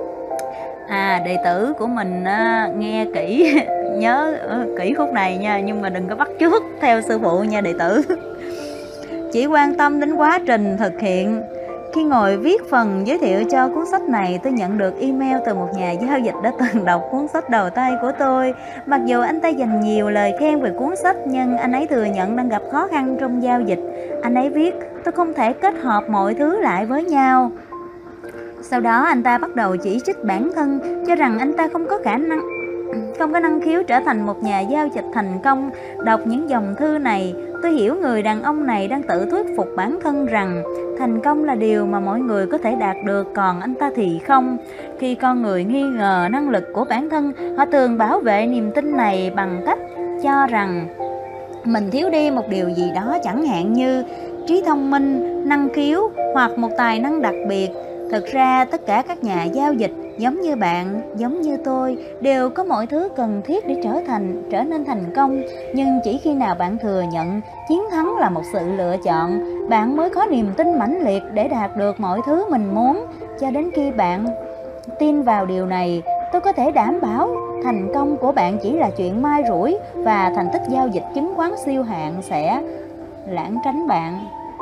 À, đệ tử của mình à, nghe kỹ, nhớ uh, kỹ khúc này nha, nhưng mà đừng có bắt chước theo sư phụ nha đệ tử. Chỉ quan tâm đến quá trình thực hiện. Khi ngồi viết phần giới thiệu cho cuốn sách này, tôi nhận được email từ một nhà giao dịch đã từng đọc cuốn sách đầu tay của tôi. Mặc dù anh ta dành nhiều lời khen về cuốn sách, nhưng anh ấy thừa nhận đang gặp khó khăn trong giao dịch. Anh ấy viết, tôi không thể kết hợp mọi thứ lại với nhau. Sau đó anh ta bắt đầu chỉ trích bản thân, cho rằng anh ta không có khả năng không có năng khiếu trở thành một nhà giao dịch thành công. Đọc những dòng thư này, tôi hiểu người đàn ông này đang tự thuyết phục bản thân rằng thành công là điều mà mọi người có thể đạt được, còn anh ta thì không. Khi con người nghi ngờ năng lực của bản thân, họ thường bảo vệ niềm tin này bằng cách cho rằng mình thiếu đi một điều gì đó, chẳng hạn như trí thông minh, năng khiếu hoặc một tài năng đặc biệt. Thực ra tất cả các nhà giao dịch giống như bạn, giống như tôi, đều có mọi thứ cần thiết để trở thành trở nên thành công. Nhưng chỉ khi nào bạn thừa nhận chiến thắng là một sự lựa chọn, bạn mới có niềm tin mãnh liệt để đạt được mọi thứ mình muốn. Cho đến khi bạn tin vào điều này, tôi có thể đảm bảo thành công của bạn chỉ là chuyện mai rủi, và thành tích giao dịch chứng khoán siêu hạng sẽ lãng tránh bạn.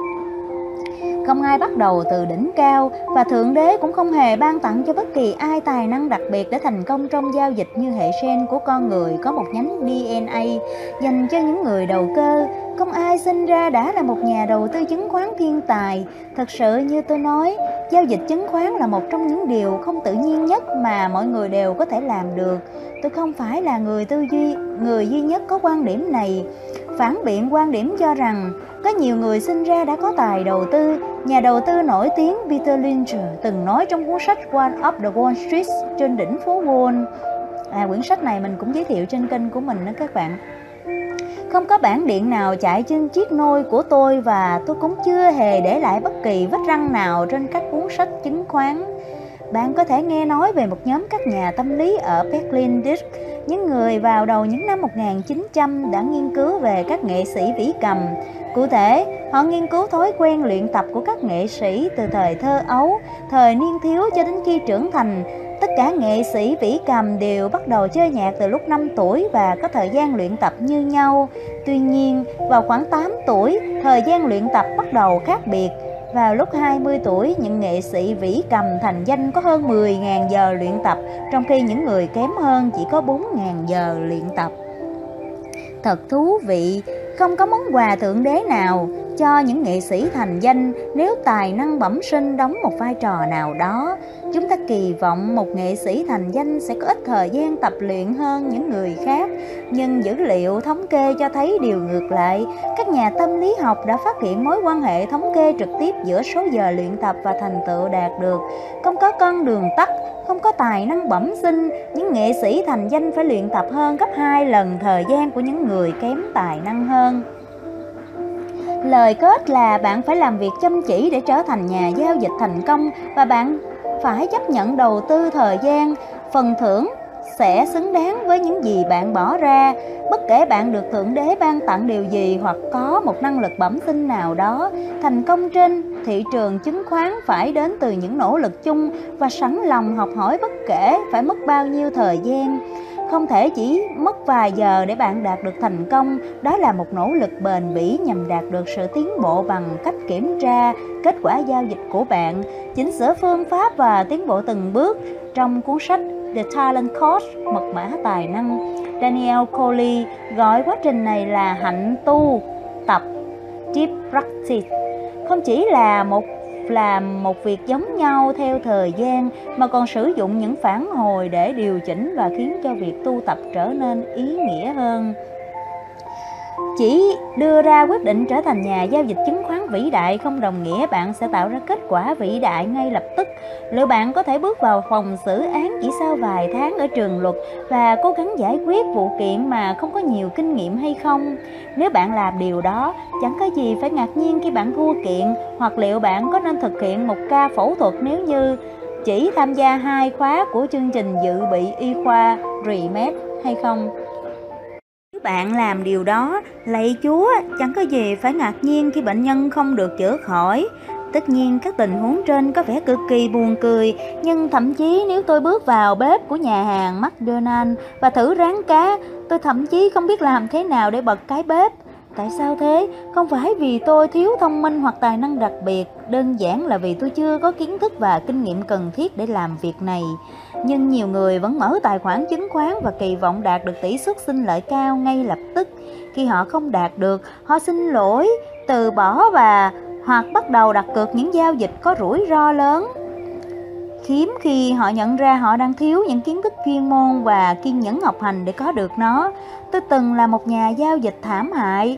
Không ai bắt đầu từ đỉnh cao, và Thượng Đế cũng không hề ban tặng cho bất kỳ ai tài năng đặc biệt để thành công trong giao dịch như hệ gen của con người có một nhánh đê en a dành cho những người đầu cơ. Không ai sinh ra đã là một nhà đầu tư chứng khoán thiên tài. Thật sự như tôi nói, giao dịch chứng khoán là một trong những điều không tự nhiên nhất mà mọi người đều có thể làm được. Tôi không phải là người tư duy, người duy nhất có quan điểm này. Phản biện quan điểm cho rằng có nhiều người sinh ra đã có tài đầu tư. Nhà đầu tư nổi tiếng Peter Lynch từng nói trong cuốn sách One of the Wall Street, trên đỉnh phố Wall. À, quyển sách này mình cũng giới thiệu trên kênh của mình đó các bạn. Không có bản điện nào chạy trên chiếc nôi của tôi, và tôi cũng chưa hề để lại bất kỳ vết răng nào trên các cuốn sách chứng khoán. Bạn có thể nghe nói về một nhóm các nhà tâm lý ở Berlin, Đức, những người vào đầu những năm một nghìn chín trăm đã nghiên cứu về các nghệ sĩ vĩ cầm. Cụ thể, họ nghiên cứu thói quen luyện tập của các nghệ sĩ từ thời thơ ấu, thời niên thiếu cho đến khi trưởng thành. Tất cả nghệ sĩ vĩ cầm đều bắt đầu chơi nhạc từ lúc năm tuổi và có thời gian luyện tập như nhau. Tuy nhiên, vào khoảng tám tuổi, thời gian luyện tập bắt đầu khác biệt. Vào lúc hai mươi tuổi, những nghệ sĩ vĩ cầm thành danh có hơn mười nghìn giờ luyện tập, trong khi những người kém hơn chỉ có bốn nghìn giờ luyện tập. Thật thú vị, không có món quà thượng đế nào cho những nghệ sĩ thành danh nếu tài năng bẩm sinh đóng một vai trò nào đó. Chúng ta kỳ vọng một nghệ sĩ thành danh sẽ có ít thời gian tập luyện hơn những người khác, nhưng dữ liệu thống kê cho thấy điều ngược lại. Các nhà tâm lý học đã phát hiện mối quan hệ thống kê trực tiếp giữa số giờ luyện tập và thành tựu đạt được. Không có con đường tắt, không có tài năng bẩm sinh, những nghệ sĩ thành danh phải luyện tập hơn gấp hai lần thời gian của những người kém tài năng hơn. Lời kết là bạn phải làm việc chăm chỉ để trở thành nhà giao dịch thành công, và bạn phải chấp nhận đầu tư thời gian. Phần thưởng sẽ xứng đáng với những gì bạn bỏ ra. Bất kể bạn được Thượng Đế ban tặng điều gì hoặc có một năng lực bẩm sinh nào đó, thành công trên thị trường chứng khoán phải đến từ những nỗ lực chung và sẵn lòng học hỏi bất kể phải mất bao nhiêu thời gian. Không thể chỉ mất vài giờ để bạn đạt được thành công. Đó là một nỗ lực bền bỉ nhằm đạt được sự tiến bộ bằng cách kiểm tra kết quả giao dịch của bạn, chỉnh sửa phương pháp và tiến bộ từng bước. Trong cuốn sách The Talent Coach, mật mã tài năng, Daniel Coley gọi quá trình này là hạnh tu tập, deep practice. Không chỉ là một làm một việc giống nhau theo thời gian, mà còn sử dụng những phản hồi để điều chỉnh và khiến cho việc tu tập trở nên ý nghĩa hơn. Chỉ đưa ra quyết định trở thành nhà giao dịch chứng khoán vĩ đại không đồng nghĩa bạn sẽ tạo ra kết quả vĩ đại ngay lập tức. Liệu bạn có thể bước vào phòng xử án chỉ sau vài tháng ở trường luật và cố gắng giải quyết vụ kiện mà không có nhiều kinh nghiệm hay không? Nếu bạn làm điều đó, chẳng có gì phải ngạc nhiên khi bạn thua kiện. Hoặc liệu bạn có nên thực hiện một ca phẫu thuật nếu như chỉ tham gia hai khóa của chương trình dự bị y khoa REMED hay không? Nếu bạn làm điều đó, lạy Chúa, chẳng có gì phải ngạc nhiên khi bệnh nhân không được chữa khỏi. Tất nhiên các tình huống trên có vẻ cực kỳ buồn cười, nhưng thậm chí nếu tôi bước vào bếp của nhà hàng McDonald's và thử rán cá, tôi thậm chí không biết làm thế nào để bật cái bếp. Tại sao thế? Không phải vì tôi thiếu thông minh hoặc tài năng đặc biệt, đơn giản là vì tôi chưa có kiến thức và kinh nghiệm cần thiết để làm việc này. Nhưng nhiều người vẫn mở tài khoản chứng khoán và kỳ vọng đạt được tỷ suất sinh lợi cao ngay lập tức. Khi họ không đạt được, họ xin lỗi, từ bỏ và hoặc bắt đầu đặt cược những giao dịch có rủi ro lớn. Hiếm khi họ nhận ra họ đang thiếu những kiến thức chuyên môn và kiên nhẫn học hành để có được nó. Tôi từng là một nhà giao dịch thảm hại.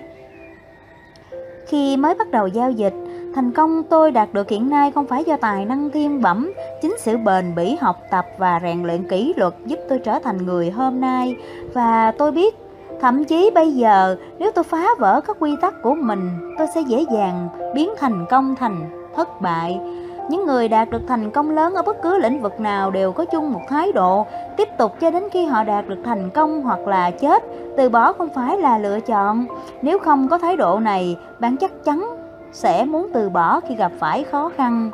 Khi mới bắt đầu giao dịch, thành công tôi đạt được hiện nay không phải do tài năng thiên bẩm, chính sự bền bỉ học tập và rèn luyện kỷ luật giúp tôi trở thành người hôm nay. Và tôi biết, thậm chí bây giờ, nếu tôi phá vỡ các quy tắc của mình, tôi sẽ dễ dàng biến thành công thành thất bại. Những người đạt được thành công lớn ở bất cứ lĩnh vực nào đều có chung một thái độ, tiếp tục cho đến khi họ đạt được thành công hoặc là chết. Từ bỏ không phải là lựa chọn. Nếu không có thái độ này, bạn chắc chắn sẽ muốn từ bỏ khi gặp phải khó khăn.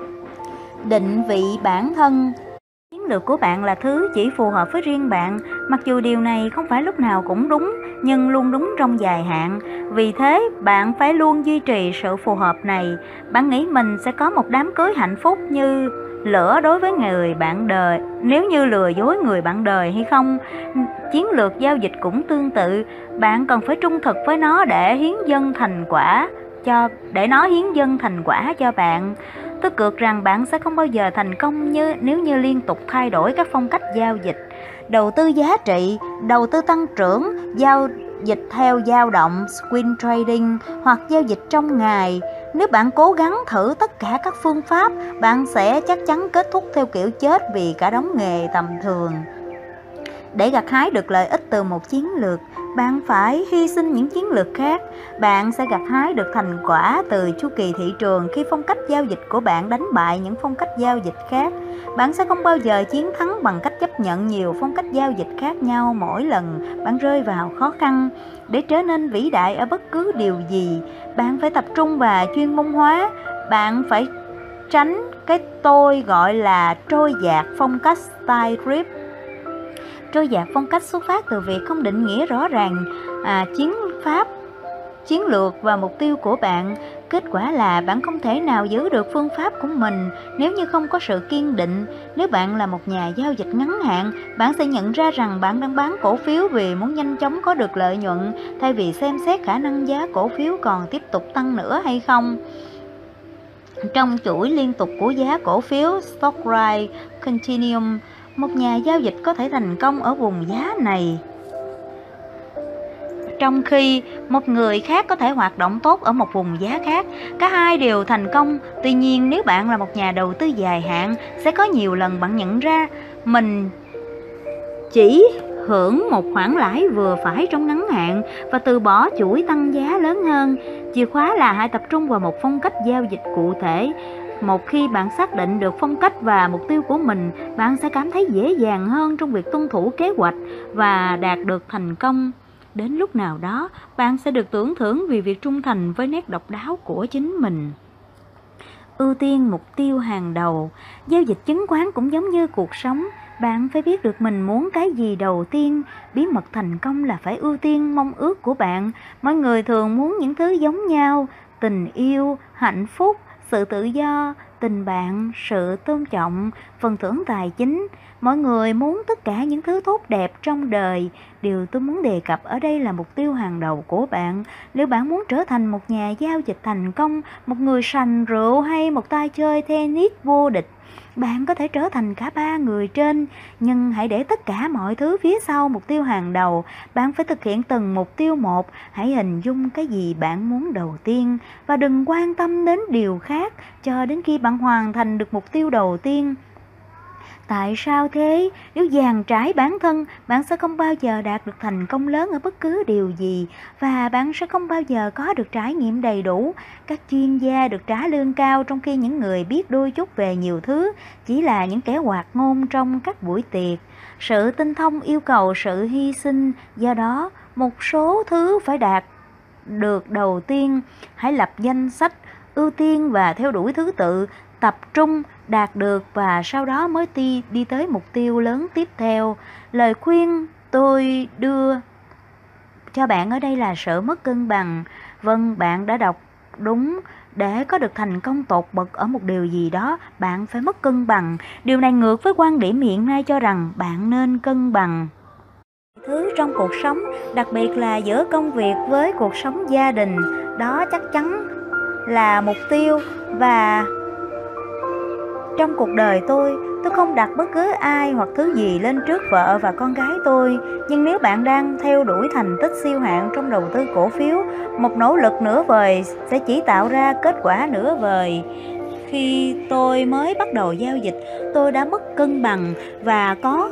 Định vị bản thân. Chiến lược của bạn là thứ chỉ phù hợp với riêng bạn, mặc dù điều này không phải lúc nào cũng đúng, nhưng luôn đúng trong dài hạn. Vì thế, bạn phải luôn duy trì sự phù hợp này. Bạn nghĩ mình sẽ có một đám cưới hạnh phúc như lửa đối với người bạn đời, nếu như lừa dối người bạn đời hay không? Chiến lược giao dịch cũng tương tự, bạn cần phải trung thực với nó để hiến dâng thành quả cho để nó hiến dâng thành quả cho bạn. Tôi cược rằng bạn sẽ không bao giờ thành công như nếu như liên tục thay đổi các phong cách giao dịch. Đầu tư giá trị, đầu tư tăng trưởng, giao dịch theo dao động, swing trading hoặc giao dịch trong ngày. Nếu bạn cố gắng thử tất cả các phương pháp, bạn sẽ chắc chắn kết thúc theo kiểu chết vì cả đống nghề tầm thường. Để gặt hái được lợi ích từ một chiến lược, bạn phải hy sinh những chiến lược khác. Bạn sẽ gặt hái được thành quả từ chu kỳ thị trường khi phong cách giao dịch của bạn đánh bại những phong cách giao dịch khác. Bạn sẽ không bao giờ chiến thắng bằng cách chấp nhận nhiều phong cách giao dịch khác nhau mỗi lần bạn rơi vào khó khăn. Để trở nên vĩ đại ở bất cứ điều gì, bạn phải tập trung và chuyên môn hóa. Bạn phải tránh cái tôi gọi là trôi dạt phong cách style drip. Trôi dạt phong cách xuất phát từ việc không định nghĩa rõ ràng à, chiến pháp, chiến lược và mục tiêu của bạn. Kết quả là bạn không thể nào giữ được phương pháp của mình nếu như không có sự kiên định. Nếu bạn là một nhà giao dịch ngắn hạn, bạn sẽ nhận ra rằng bạn đang bán cổ phiếu vì muốn nhanh chóng có được lợi nhuận, thay vì xem xét khả năng giá cổ phiếu còn tiếp tục tăng nữa hay không. Trong chuỗi liên tục của giá cổ phiếu Stock Ride Continuum, một nhà giao dịch có thể thành công ở vùng giá này, trong khi một người khác có thể hoạt động tốt ở một vùng giá khác. Cả hai đều thành công. Tuy nhiên, nếu bạn là một nhà đầu tư dài hạn, sẽ có nhiều lần bạn nhận ra mình chỉ hưởng một khoản lãi vừa phải trong ngắn hạn và từ bỏ chuỗi tăng giá lớn hơn. Chìa khóa là hãy tập trung vào một phong cách giao dịch cụ thể. Một khi bạn xác định được phong cách và mục tiêu của mình, bạn sẽ cảm thấy dễ dàng hơn trong việc tuân thủ kế hoạch và đạt được thành công. Đến lúc nào đó, bạn sẽ được tưởng thưởng vì việc trung thành với nét độc đáo của chính mình. Ưu tiên mục tiêu hàng đầu. Giao dịch chứng khoán cũng giống như cuộc sống. Bạn phải biết được mình muốn cái gì đầu tiên. Bí mật thành công là phải ưu tiên mong ước của bạn. Mọi người thường muốn những thứ giống nhau: tình yêu, hạnh phúc, sự tự do, tình bạn, sự tôn trọng, phần thưởng tài chính. Mọi người muốn tất cả những thứ tốt đẹp trong đời. Điều tôi muốn đề cập ở đây là mục tiêu hàng đầu của bạn. Nếu bạn muốn trở thành một nhà giao dịch thành công, một người sành rượu hay một tay chơi tennis vô địch, bạn có thể trở thành cả ba người trên, nhưng hãy để tất cả mọi thứ phía sau mục tiêu hàng đầu. Bạn phải thực hiện từng mục tiêu một. Hãy hình dung cái gì bạn muốn đầu tiên và đừng quan tâm đến điều khác cho đến khi bạn hoàn thành được mục tiêu đầu tiên. Tại sao thế? Nếu dàn trải bản thân, bạn sẽ không bao giờ đạt được thành công lớn ở bất cứ điều gì, và bạn sẽ không bao giờ có được trải nghiệm đầy đủ. Các chuyên gia được trả lương cao, trong khi những người biết đôi chút về nhiều thứ chỉ là những kẻ hoạt ngôn trong các buổi tiệc. Sự tinh thông yêu cầu sự hy sinh, do đó một số thứ phải đạt được đầu tiên. Hãy lập danh sách, ưu tiên và theo đuổi thứ tự, tập trung, đạt được và sau đó mới đi, đi tới mục tiêu lớn tiếp theo. Lời khuyên tôi đưa cho bạn ở đây là sợ mất cân bằng. Vâng, bạn đã đọc đúng. Để có được thành công tột bậc ở một điều gì đó, bạn phải mất cân bằng. Điều này ngược với quan điểm hiện nay cho rằng bạn nên cân bằng thứ trong cuộc sống, đặc biệt là giữa công việc với cuộc sống gia đình. Đó chắc chắn là mục tiêu. Và trong cuộc đời tôi, tôi không đặt bất cứ ai hoặc thứ gì lên trước vợ và con gái tôi. Nhưng nếu bạn đang theo đuổi thành tích siêu hạng trong đầu tư cổ phiếu, một nỗ lực nửa vời sẽ chỉ tạo ra kết quả nửa vời. Khi tôi mới bắt đầu giao dịch, tôi đã mất cân bằng và có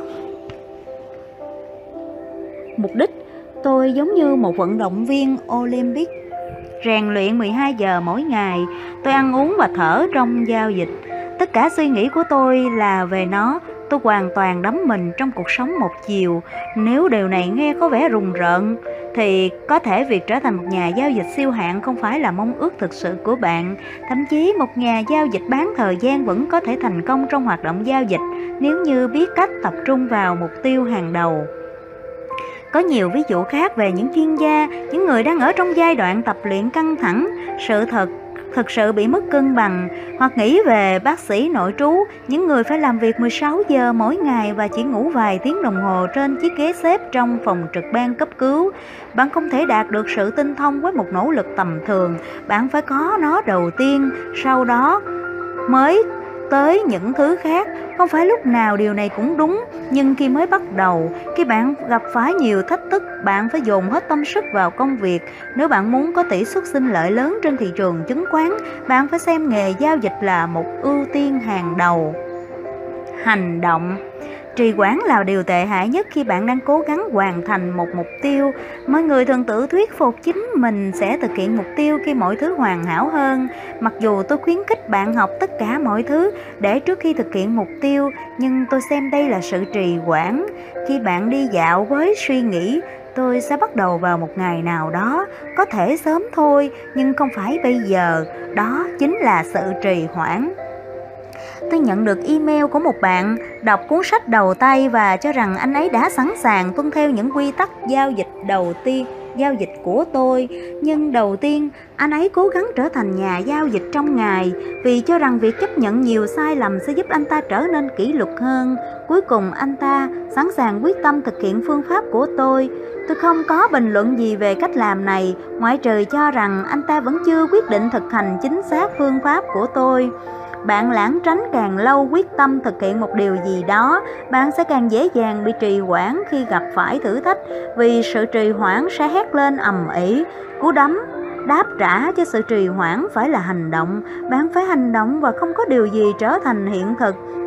mục đích. Tôi giống như một vận động viên Olympic, rèn luyện mười hai giờ mỗi ngày. Tôi ăn uống và thở trong giao dịch. Tất cả suy nghĩ của tôi là về nó. Tôi hoàn toàn đắm mình trong cuộc sống một chiều. Nếu điều này nghe có vẻ rùng rợn, thì có thể việc trở thành một nhà giao dịch siêu hạng không phải là mong ước thực sự của bạn. Thậm chí một nhà giao dịch bán thời gian vẫn có thể thành công trong hoạt động giao dịch nếu như biết cách tập trung vào mục tiêu hàng đầu. Có nhiều ví dụ khác về những chuyên gia, những người đang ở trong giai đoạn tập luyện căng thẳng, sự thật thực sự bị mất cân bằng, hoặc nghĩ về bác sĩ nội trú, những người phải làm việc mười sáu giờ mỗi ngày và chỉ ngủ vài tiếng đồng hồ trên chiếc ghế xếp trong phòng trực ban cấp cứu. Bạn không thể đạt được sự tinh thông với một nỗ lực tầm thường. Bạn phải có nó đầu tiên, sau đó mới tới những thứ khác. Không phải lúc nào điều này cũng đúng, nhưng khi mới bắt đầu, khi bạn gặp phải nhiều thách thức, bạn phải dồn hết tâm sức vào công việc. Nếu bạn muốn có tỷ suất sinh lợi lớn trên thị trường chứng khoán, bạn phải xem nghề giao dịch là một ưu tiên hàng đầu. Hành động. Trì hoãn là điều tệ hại nhất khi bạn đang cố gắng hoàn thành một mục tiêu. Mọi người thường tự thuyết phục chính mình sẽ thực hiện mục tiêu khi mọi thứ hoàn hảo hơn. Mặc dù tôi khuyến khích bạn học tất cả mọi thứ để trước khi thực hiện mục tiêu, nhưng tôi xem đây là sự trì hoãn. Khi bạn đi dạo với suy nghĩ, tôi sẽ bắt đầu vào một ngày nào đó, có thể sớm thôi, nhưng không phải bây giờ, đó chính là sự trì hoãn. Tôi nhận được email của một bạn đọc cuốn sách đầu tay và cho rằng anh ấy đã sẵn sàng tuân theo những quy tắc giao dịch đầu tiên giao dịch của tôi. Nhưng đầu tiên, anh ấy cố gắng trở thành nhà giao dịch trong ngày vì cho rằng việc chấp nhận nhiều sai lầm sẽ giúp anh ta trở nên kỷ luật hơn. Cuối cùng anh ta sẵn sàng quyết tâm thực hiện phương pháp của tôi. Tôi không có bình luận gì về cách làm này, ngoại trừ cho rằng anh ta vẫn chưa quyết định thực hành chính xác phương pháp của tôi. Bạn lảng tránh càng lâu quyết tâm thực hiện một điều gì đó, bạn sẽ càng dễ dàng bị trì hoãn khi gặp phải thử thách, vì sự trì hoãn sẽ hét lên ầm ĩ. Cú đấm đáp trả cho sự trì hoãn phải là hành động. Bạn phải hành động và không có điều gì trở thành hiện thực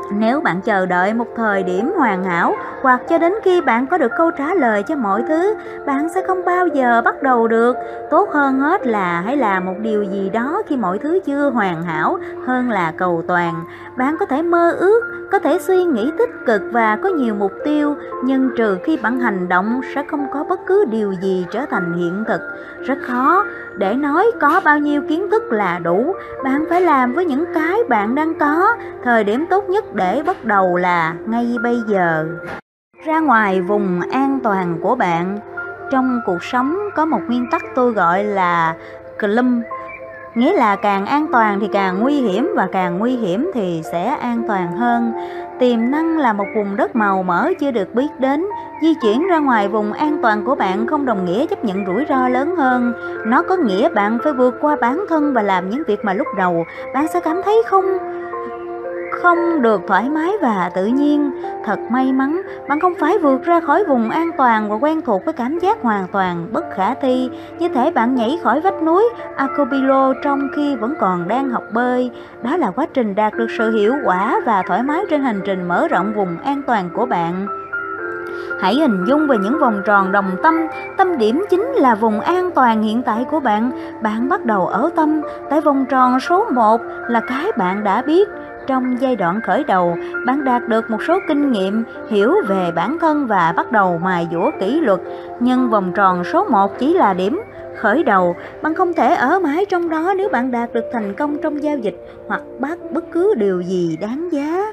Nếu bạn chờ đợi một thời điểm hoàn hảo hoặc cho đến khi bạn có được câu trả lời cho mọi thứ, bạn sẽ không bao giờ bắt đầu được. Tốt hơn hết là hãy làm một điều gì đó khi mọi thứ chưa hoàn hảo hơn là cầu toàn. Bạn có thể mơ ước, có thể suy nghĩ tích cực và có nhiều mục tiêu, nhưng trừ khi bạn hành động sẽ không có bất cứ điều gì trở thành hiện thực. Rất khó để nói có bao nhiêu kiến thức là đủ. Bạn phải làm với những cái bạn đang có. Thời điểm tốt nhất để bắt đầu là ngay bây giờ. Ra ngoài vùng an toàn của bạn. Trong cuộc sống có một nguyên tắc tôi gọi là clum, nghĩa là càng an toàn thì càng nguy hiểm và càng nguy hiểm thì sẽ an toàn hơn. Tiềm năng là một vùng đất màu mỡ chưa được biết đến. Di chuyển ra ngoài vùng an toàn của bạn không đồng nghĩa chấp nhận rủi ro lớn hơn. Nó có nghĩa bạn phải vượt qua bản thân và làm những việc mà lúc đầu bạn sẽ cảm thấy không không được thoải mái và tự nhiên. Thật may mắn, bạn không phải vượt ra khỏi vùng an toàn và quen thuộc với cảm giác hoàn toàn bất khả thi, như thể bạn nhảy khỏi vách núi Aconcagua trong khi vẫn còn đang học bơi. Đó là quá trình đạt được sự hiệu quả và thoải mái trên hành trình mở rộng vùng an toàn của bạn. Hãy hình dung về những vòng tròn đồng tâm. Tâm điểm chính là vùng an toàn hiện tại của bạn. Bạn bắt đầu ở tâm, tại vòng tròn số một là cái bạn đã biết. Trong giai đoạn khởi đầu, bạn đạt được một số kinh nghiệm, hiểu về bản thân và bắt đầu mài dũa kỷ luật. Nhưng vòng tròn số một chỉ là điểm khởi đầu. Bạn không thể ở mãi trong đó nếu bạn đạt được thành công trong giao dịch hoặc bắt bất cứ điều gì đáng giá.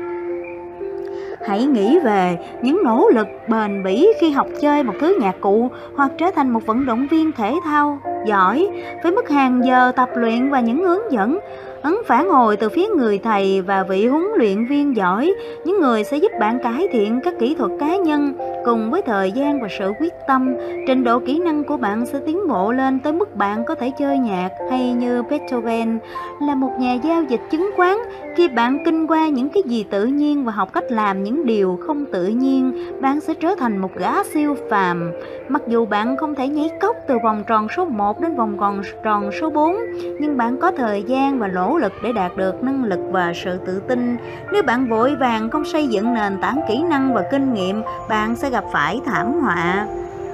Hãy nghĩ về những nỗ lực bền bỉ khi học chơi một thứ nhạc cụ hoặc trở thành một vận động viên thể thao giỏi, với mức hàng giờ tập luyện và những hướng dẫn ấn phản hồi từ phía người thầy và vị huấn luyện viên giỏi. Những người sẽ giúp bạn cải thiện các kỹ thuật cá nhân. Cùng với thời gian và sự quyết tâm, trình độ kỹ năng của bạn sẽ tiến bộ lên tới mức bạn có thể chơi nhạc hay như Beethoven là một nhà giao dịch chứng khoán. Khi bạn kinh qua những cái gì tự nhiên và học cách làm những điều không tự nhiên, bạn sẽ trở thành một gã siêu phàm. Mặc dù bạn không thể nhảy cóc từ vòng tròn số một đến vòng tròn số bốn, nhưng bạn có thời gian và nỗ lực để đạt được năng lực và sự tự tin. Nếu bạn vội vàng không xây dựng nền tảng kỹ năng và kinh nghiệm, bạn sẽ gặp phải thảm họa.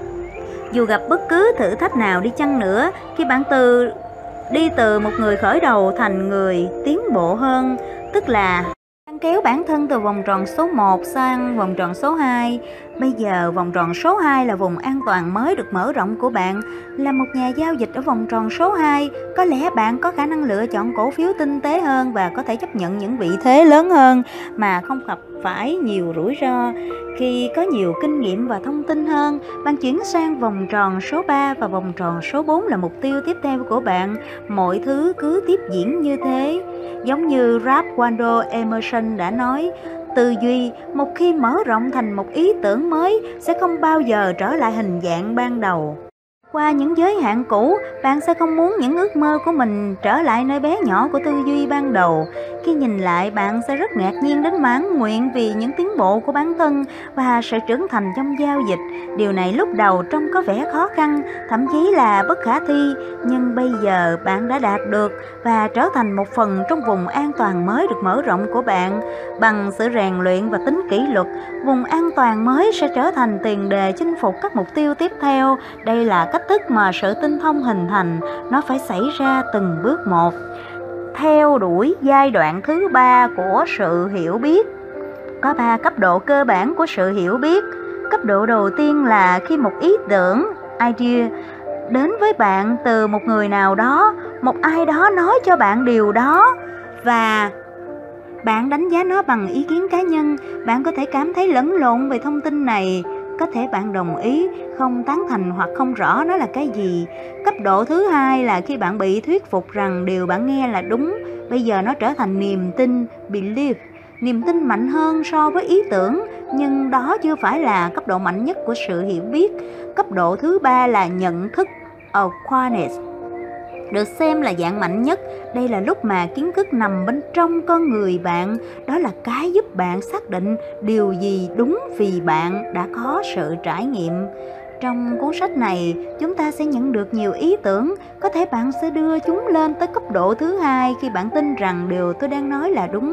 Dù gặp bất cứ thử thách nào đi chăng nữa, khi bạn từ đi từ một người khởi đầu thành người tiến bộ hơn, tức là bạn kéo bản thân từ vòng tròn số một sang vòng tròn số hai. Bây giờ vòng tròn số hai là vùng an toàn mới được mở rộng của bạn. Là một nhà giao dịch ở vòng tròn số hai, có lẽ bạn có khả năng lựa chọn cổ phiếu tinh tế hơn và có thể chấp nhận những vị thế lớn hơn mà không gặp phải nhiều rủi ro. Khi có nhiều kinh nghiệm và thông tin hơn, bạn chuyển sang vòng tròn số ba và vòng tròn số bốn là mục tiêu tiếp theo của bạn. Mọi thứ cứ tiếp diễn như thế. Giống như Ralph Waldo Emerson đã nói, tư duy một khi mở rộng thành một ý tưởng mới sẽ không bao giờ trở lại hình dạng ban đầu. Qua những giới hạn cũ, bạn sẽ không muốn những ước mơ của mình trở lại nơi bé nhỏ của tư duy ban đầu. Khi nhìn lại, bạn sẽ rất ngạc nhiên đến mãn nguyện vì những tiến bộ của bản thân và sự trưởng thành trong giao dịch. Điều này lúc đầu trông có vẻ khó khăn, thậm chí là bất khả thi, nhưng bây giờ bạn đã đạt được và trở thành một phần trong vùng an toàn mới được mở rộng của bạn. Bằng sự rèn luyện và tính kỷ luật, vùng an toàn mới sẽ trở thành tiền đề chinh phục các mục tiêu tiếp theo. Đây là cách thức mà sự tinh thông hình thành, nó phải xảy ra từng bước một. Theo đuổi giai đoạn thứ ba của sự hiểu biết. Có ba cấp độ cơ bản của sự hiểu biết. Cấp độ đầu tiên là khi một ý tưởng, idea, đến với bạn từ một người nào đó, một ai đó nói cho bạn điều đó và bạn đánh giá nó bằng ý kiến cá nhân. Bạn có thể cảm thấy lẫn lộn về thông tin này. Có thể bạn đồng ý, không tán thành hoặc không rõ nó là cái gì. Cấp độ thứ hai là khi bạn bị thuyết phục rằng điều bạn nghe là đúng. Bây giờ nó trở thành niềm tin, belief. Niềm tin mạnh hơn so với ý tưởng, nhưng đó chưa phải là cấp độ mạnh nhất của sự hiểu biết. Cấp độ thứ ba là nhận thức, awareness, được xem là dạng mạnh nhất. Đây là lúc mà kiến thức nằm bên trong con người bạn. Đó là cái giúp bạn xác định điều gì đúng vì bạn đã có sự trải nghiệm. Trong cuốn sách này, chúng ta sẽ nhận được nhiều ý tưởng. Có thể bạn sẽ đưa chúng lên tới cấp độ thứ hai khi bạn tin rằng điều tôi đang nói là đúng.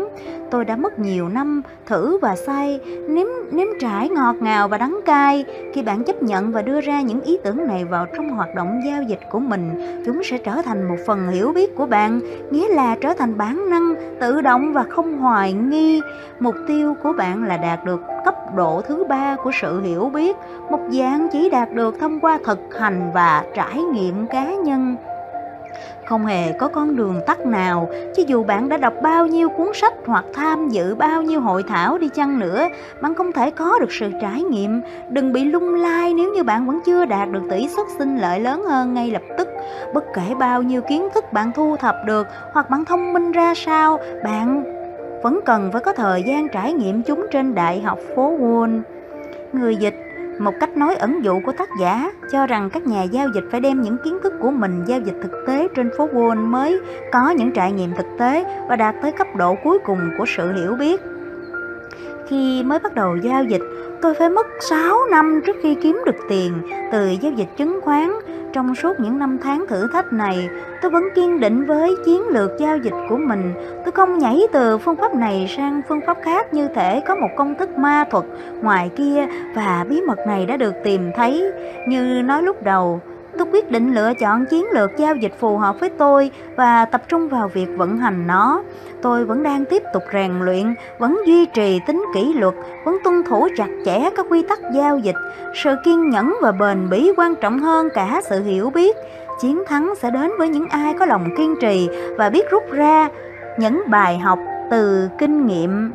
Tôi đã mất nhiều năm thử và sai, nếm nếm trải ngọt ngào và đắng cay. Khi bạn chấp nhận và đưa ra những ý tưởng này vào trong hoạt động giao dịch của mình, chúng sẽ trở thành một phần hiểu biết của bạn, nghĩa là trở thành bản năng, tự động và không hoài nghi. Mục tiêu của bạn là đạt được cấp độ thứ ba của sự hiểu biết, một dạng chỉ đạt được thông qua thực hành và trải nghiệm cá nhân. Không hề có con đường tắt nào, chứ dù bạn đã đọc bao nhiêu cuốn sách hoặc tham dự bao nhiêu hội thảo đi chăng nữa, bạn không thể có được sự trải nghiệm. Đừng bị lung lay nếu như bạn vẫn chưa đạt được tỷ suất sinh lợi lớn hơn ngay lập tức. Bất kể bao nhiêu kiến thức bạn thu thập được hoặc bạn thông minh ra sao, bạn vẫn cần phải có thời gian trải nghiệm chúng trên đại học phố Wall. Người dịch một cách nói ẩn dụ của tác giả cho rằng các nhà giao dịch phải đem những kiến thức của mình giao dịch thực tế trên phố Wall mới có những trải nghiệm thực tế và đạt tới cấp độ cuối cùng của sự hiểu biết. Khi mới bắt đầu giao dịch, tôi phải mất sáu năm trước khi kiếm được tiền từ giao dịch chứng khoán. Trong suốt những năm tháng thử thách này, tôi vẫn kiên định với chiến lược giao dịch của mình. Tôi không nhảy từ phương pháp này sang phương pháp khác như thể có một công thức ma thuật ngoài kia và bí mật này đã được tìm thấy. Như nói lúc đầu, tôi quyết định lựa chọn chiến lược giao dịch phù hợp với tôi và tập trung vào việc vận hành nó. Tôi vẫn đang tiếp tục rèn luyện, vẫn duy trì tính kỷ luật, vẫn tuân thủ chặt chẽ các quy tắc giao dịch. Sự kiên nhẫn và bền bỉ quan trọng hơn cả sự hiểu biết. Chiến thắng sẽ đến với những ai có lòng kiên trì và biết rút ra những bài học từ kinh nghiệm.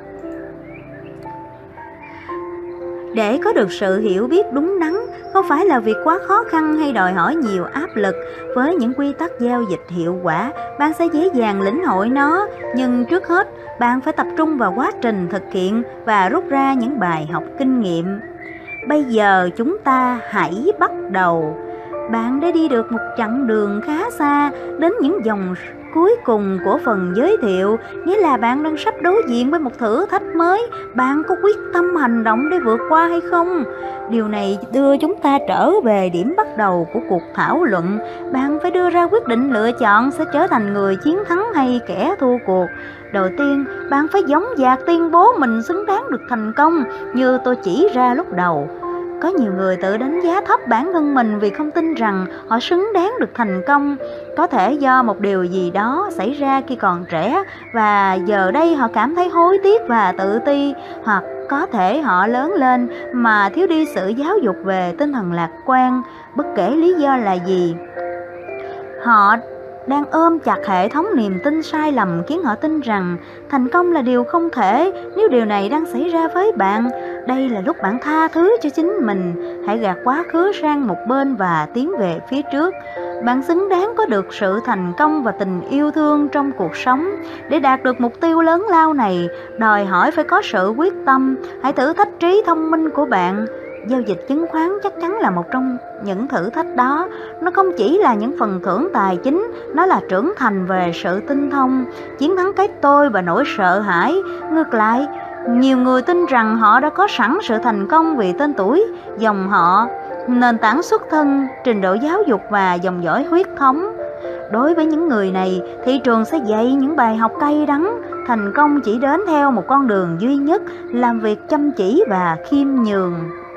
Để có được sự hiểu biết đúng đắn không phải là việc quá khó khăn hay đòi hỏi nhiều áp lực. Với những quy tắc giao dịch hiệu quả, bạn sẽ dễ dàng lĩnh hội nó. Nhưng trước hết, bạn phải tập trung vào quá trình thực hiện và rút ra những bài học kinh nghiệm. Bây giờ chúng ta hãy bắt đầu. Bạn đã đi được một chặng đường khá xa đến những dòng cuối cùng của phần giới thiệu, nghĩa là bạn đang sắp đối diện với một thử thách mới. Bạn có quyết tâm hành động để vượt qua hay không? Điều này đưa chúng ta trở về điểm bắt đầu của cuộc thảo luận. Bạn phải đưa ra quyết định lựa chọn sẽ trở thành người chiến thắng hay kẻ thua cuộc. Đầu tiên, bạn phải dõng dạc tuyên bố mình xứng đáng được thành công, như tôi chỉ ra lúc đầu. Có nhiều người tự đánh giá thấp bản thân mình vì không tin rằng họ xứng đáng được thành công. Có thể do một điều gì đó xảy ra khi còn trẻ và giờ đây họ cảm thấy hối tiếc và tự ti, hoặc có thể họ lớn lên mà thiếu đi sự giáo dục về tinh thần lạc quan. Bất kể lý do là gì, họ đang ôm chặt hệ thống niềm tin sai lầm khiến họ tin rằng thành công là điều không thể. Nếu điều này đang xảy ra với bạn, đây là lúc bạn tha thứ cho chính mình. Hãy gạt quá khứ sang một bên và tiến về phía trước. Bạn xứng đáng có được sự thành công và tình yêu thương trong cuộc sống. Để đạt được mục tiêu lớn lao này, đòi hỏi phải có sự quyết tâm. Hãy thử thách trí thông minh của bạn. Giao dịch chứng khoán chắc chắn là một trong những thử thách đó. Nó không chỉ là những phần thưởng tài chính, nó là trưởng thành về sự tinh thông, chiến thắng cái tôi và nỗi sợ hãi. Ngược lại, nhiều người tin rằng họ đã có sẵn sự thành công vì tên tuổi, dòng họ, nền tảng xuất thân, trình độ giáo dục và dòng dõi huyết thống. Đối với những người này, thị trường sẽ dạy những bài học cay đắng. Thành công chỉ đến theo một con đường duy nhất, làm việc chăm chỉ và khiêm nhường.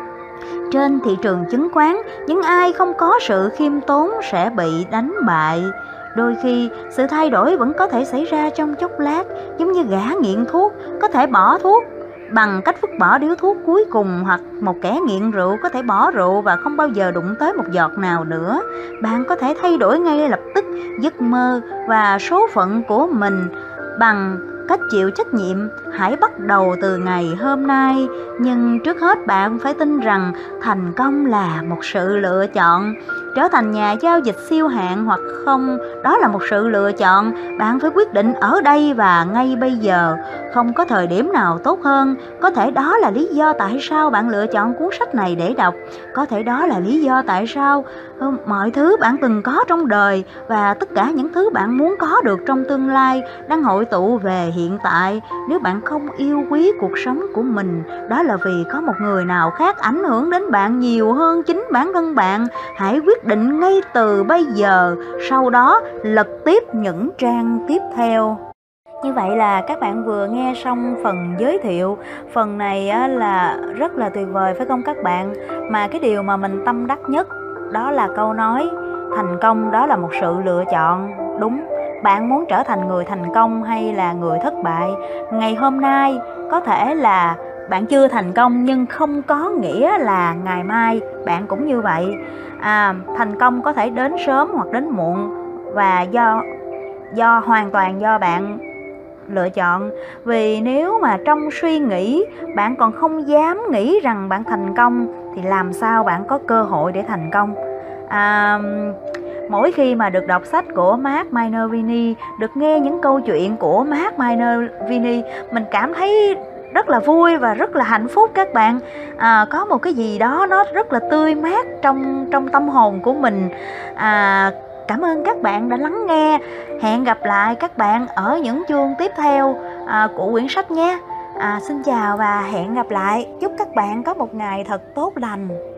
Trên thị trường chứng khoán, những ai không có sự khiêm tốn sẽ bị đánh bại. Đôi khi, sự thay đổi vẫn có thể xảy ra trong chốc lát, giống như gã nghiện thuốc có thể bỏ thuốc bằng cách vứt bỏ điếu thuốc cuối cùng, hoặc một kẻ nghiện rượu có thể bỏ rượu và không bao giờ đụng tới một giọt nào nữa. Bạn có thể thay đổi ngay lập tức giấc mơ và số phận của mình bằng cách chịu trách nhiệm. Hãy bắt đầu từ ngày hôm nay. Nhưng trước hết bạn phải tin rằng thành công là một sự lựa chọn. Trở thành nhà giao dịch siêu hạng hoặc không, đó là một sự lựa chọn. Bạn phải quyết định ở đây và ngay bây giờ. Không có thời điểm nào tốt hơn. Có thể đó là lý do tại sao bạn lựa chọn cuốn sách này để đọc. Có thể đó là lý do tại sao mọi thứ bạn từng có trong đời và tất cả những thứ bạn muốn có được trong tương lai đang hội tụ về hiện tại. Nếu bạn không yêu quý cuộc sống của mình, đó là vì có một người nào khác ảnh hưởng đến bạn nhiều hơn chính bản thân bạn. Hãy quyết định ngay từ bây giờ, sau đó lật tiếp những trang tiếp theo. Như vậy là các bạn vừa nghe xong phần giới thiệu. Phần này á, là rất là tuyệt vời phải không các bạn? Mà cái điều mà mình tâm đắc nhất đó là câu nói thành công đó là một sự lựa chọn. Đúng, bạn muốn trở thành người thành công hay là người thất bại? Ngày hôm nay có thể là bạn chưa thành công, nhưng không có nghĩa là ngày mai bạn cũng như vậy. À, thành công có thể đến sớm hoặc đến muộn, và do do hoàn toàn do bạn lựa chọn. Vì nếu mà trong suy nghĩ bạn còn không dám nghĩ rằng bạn thành công thì làm sao bạn có cơ hội để thành công? À, mỗi khi mà được đọc sách của Mark Minervini, được nghe những câu chuyện của Mark Minervini, mình cảm thấy rất là vui và rất là hạnh phúc các bạn. À, có một cái gì đó nó rất là tươi mát trong trong tâm hồn của mình. À, cảm ơn các bạn đã lắng nghe. Hẹn gặp lại các bạn ở những chương tiếp theo à, của quyển sách nhé. À, xin chào và hẹn gặp lại. Chúc các bạn có một ngày thật tốt lành.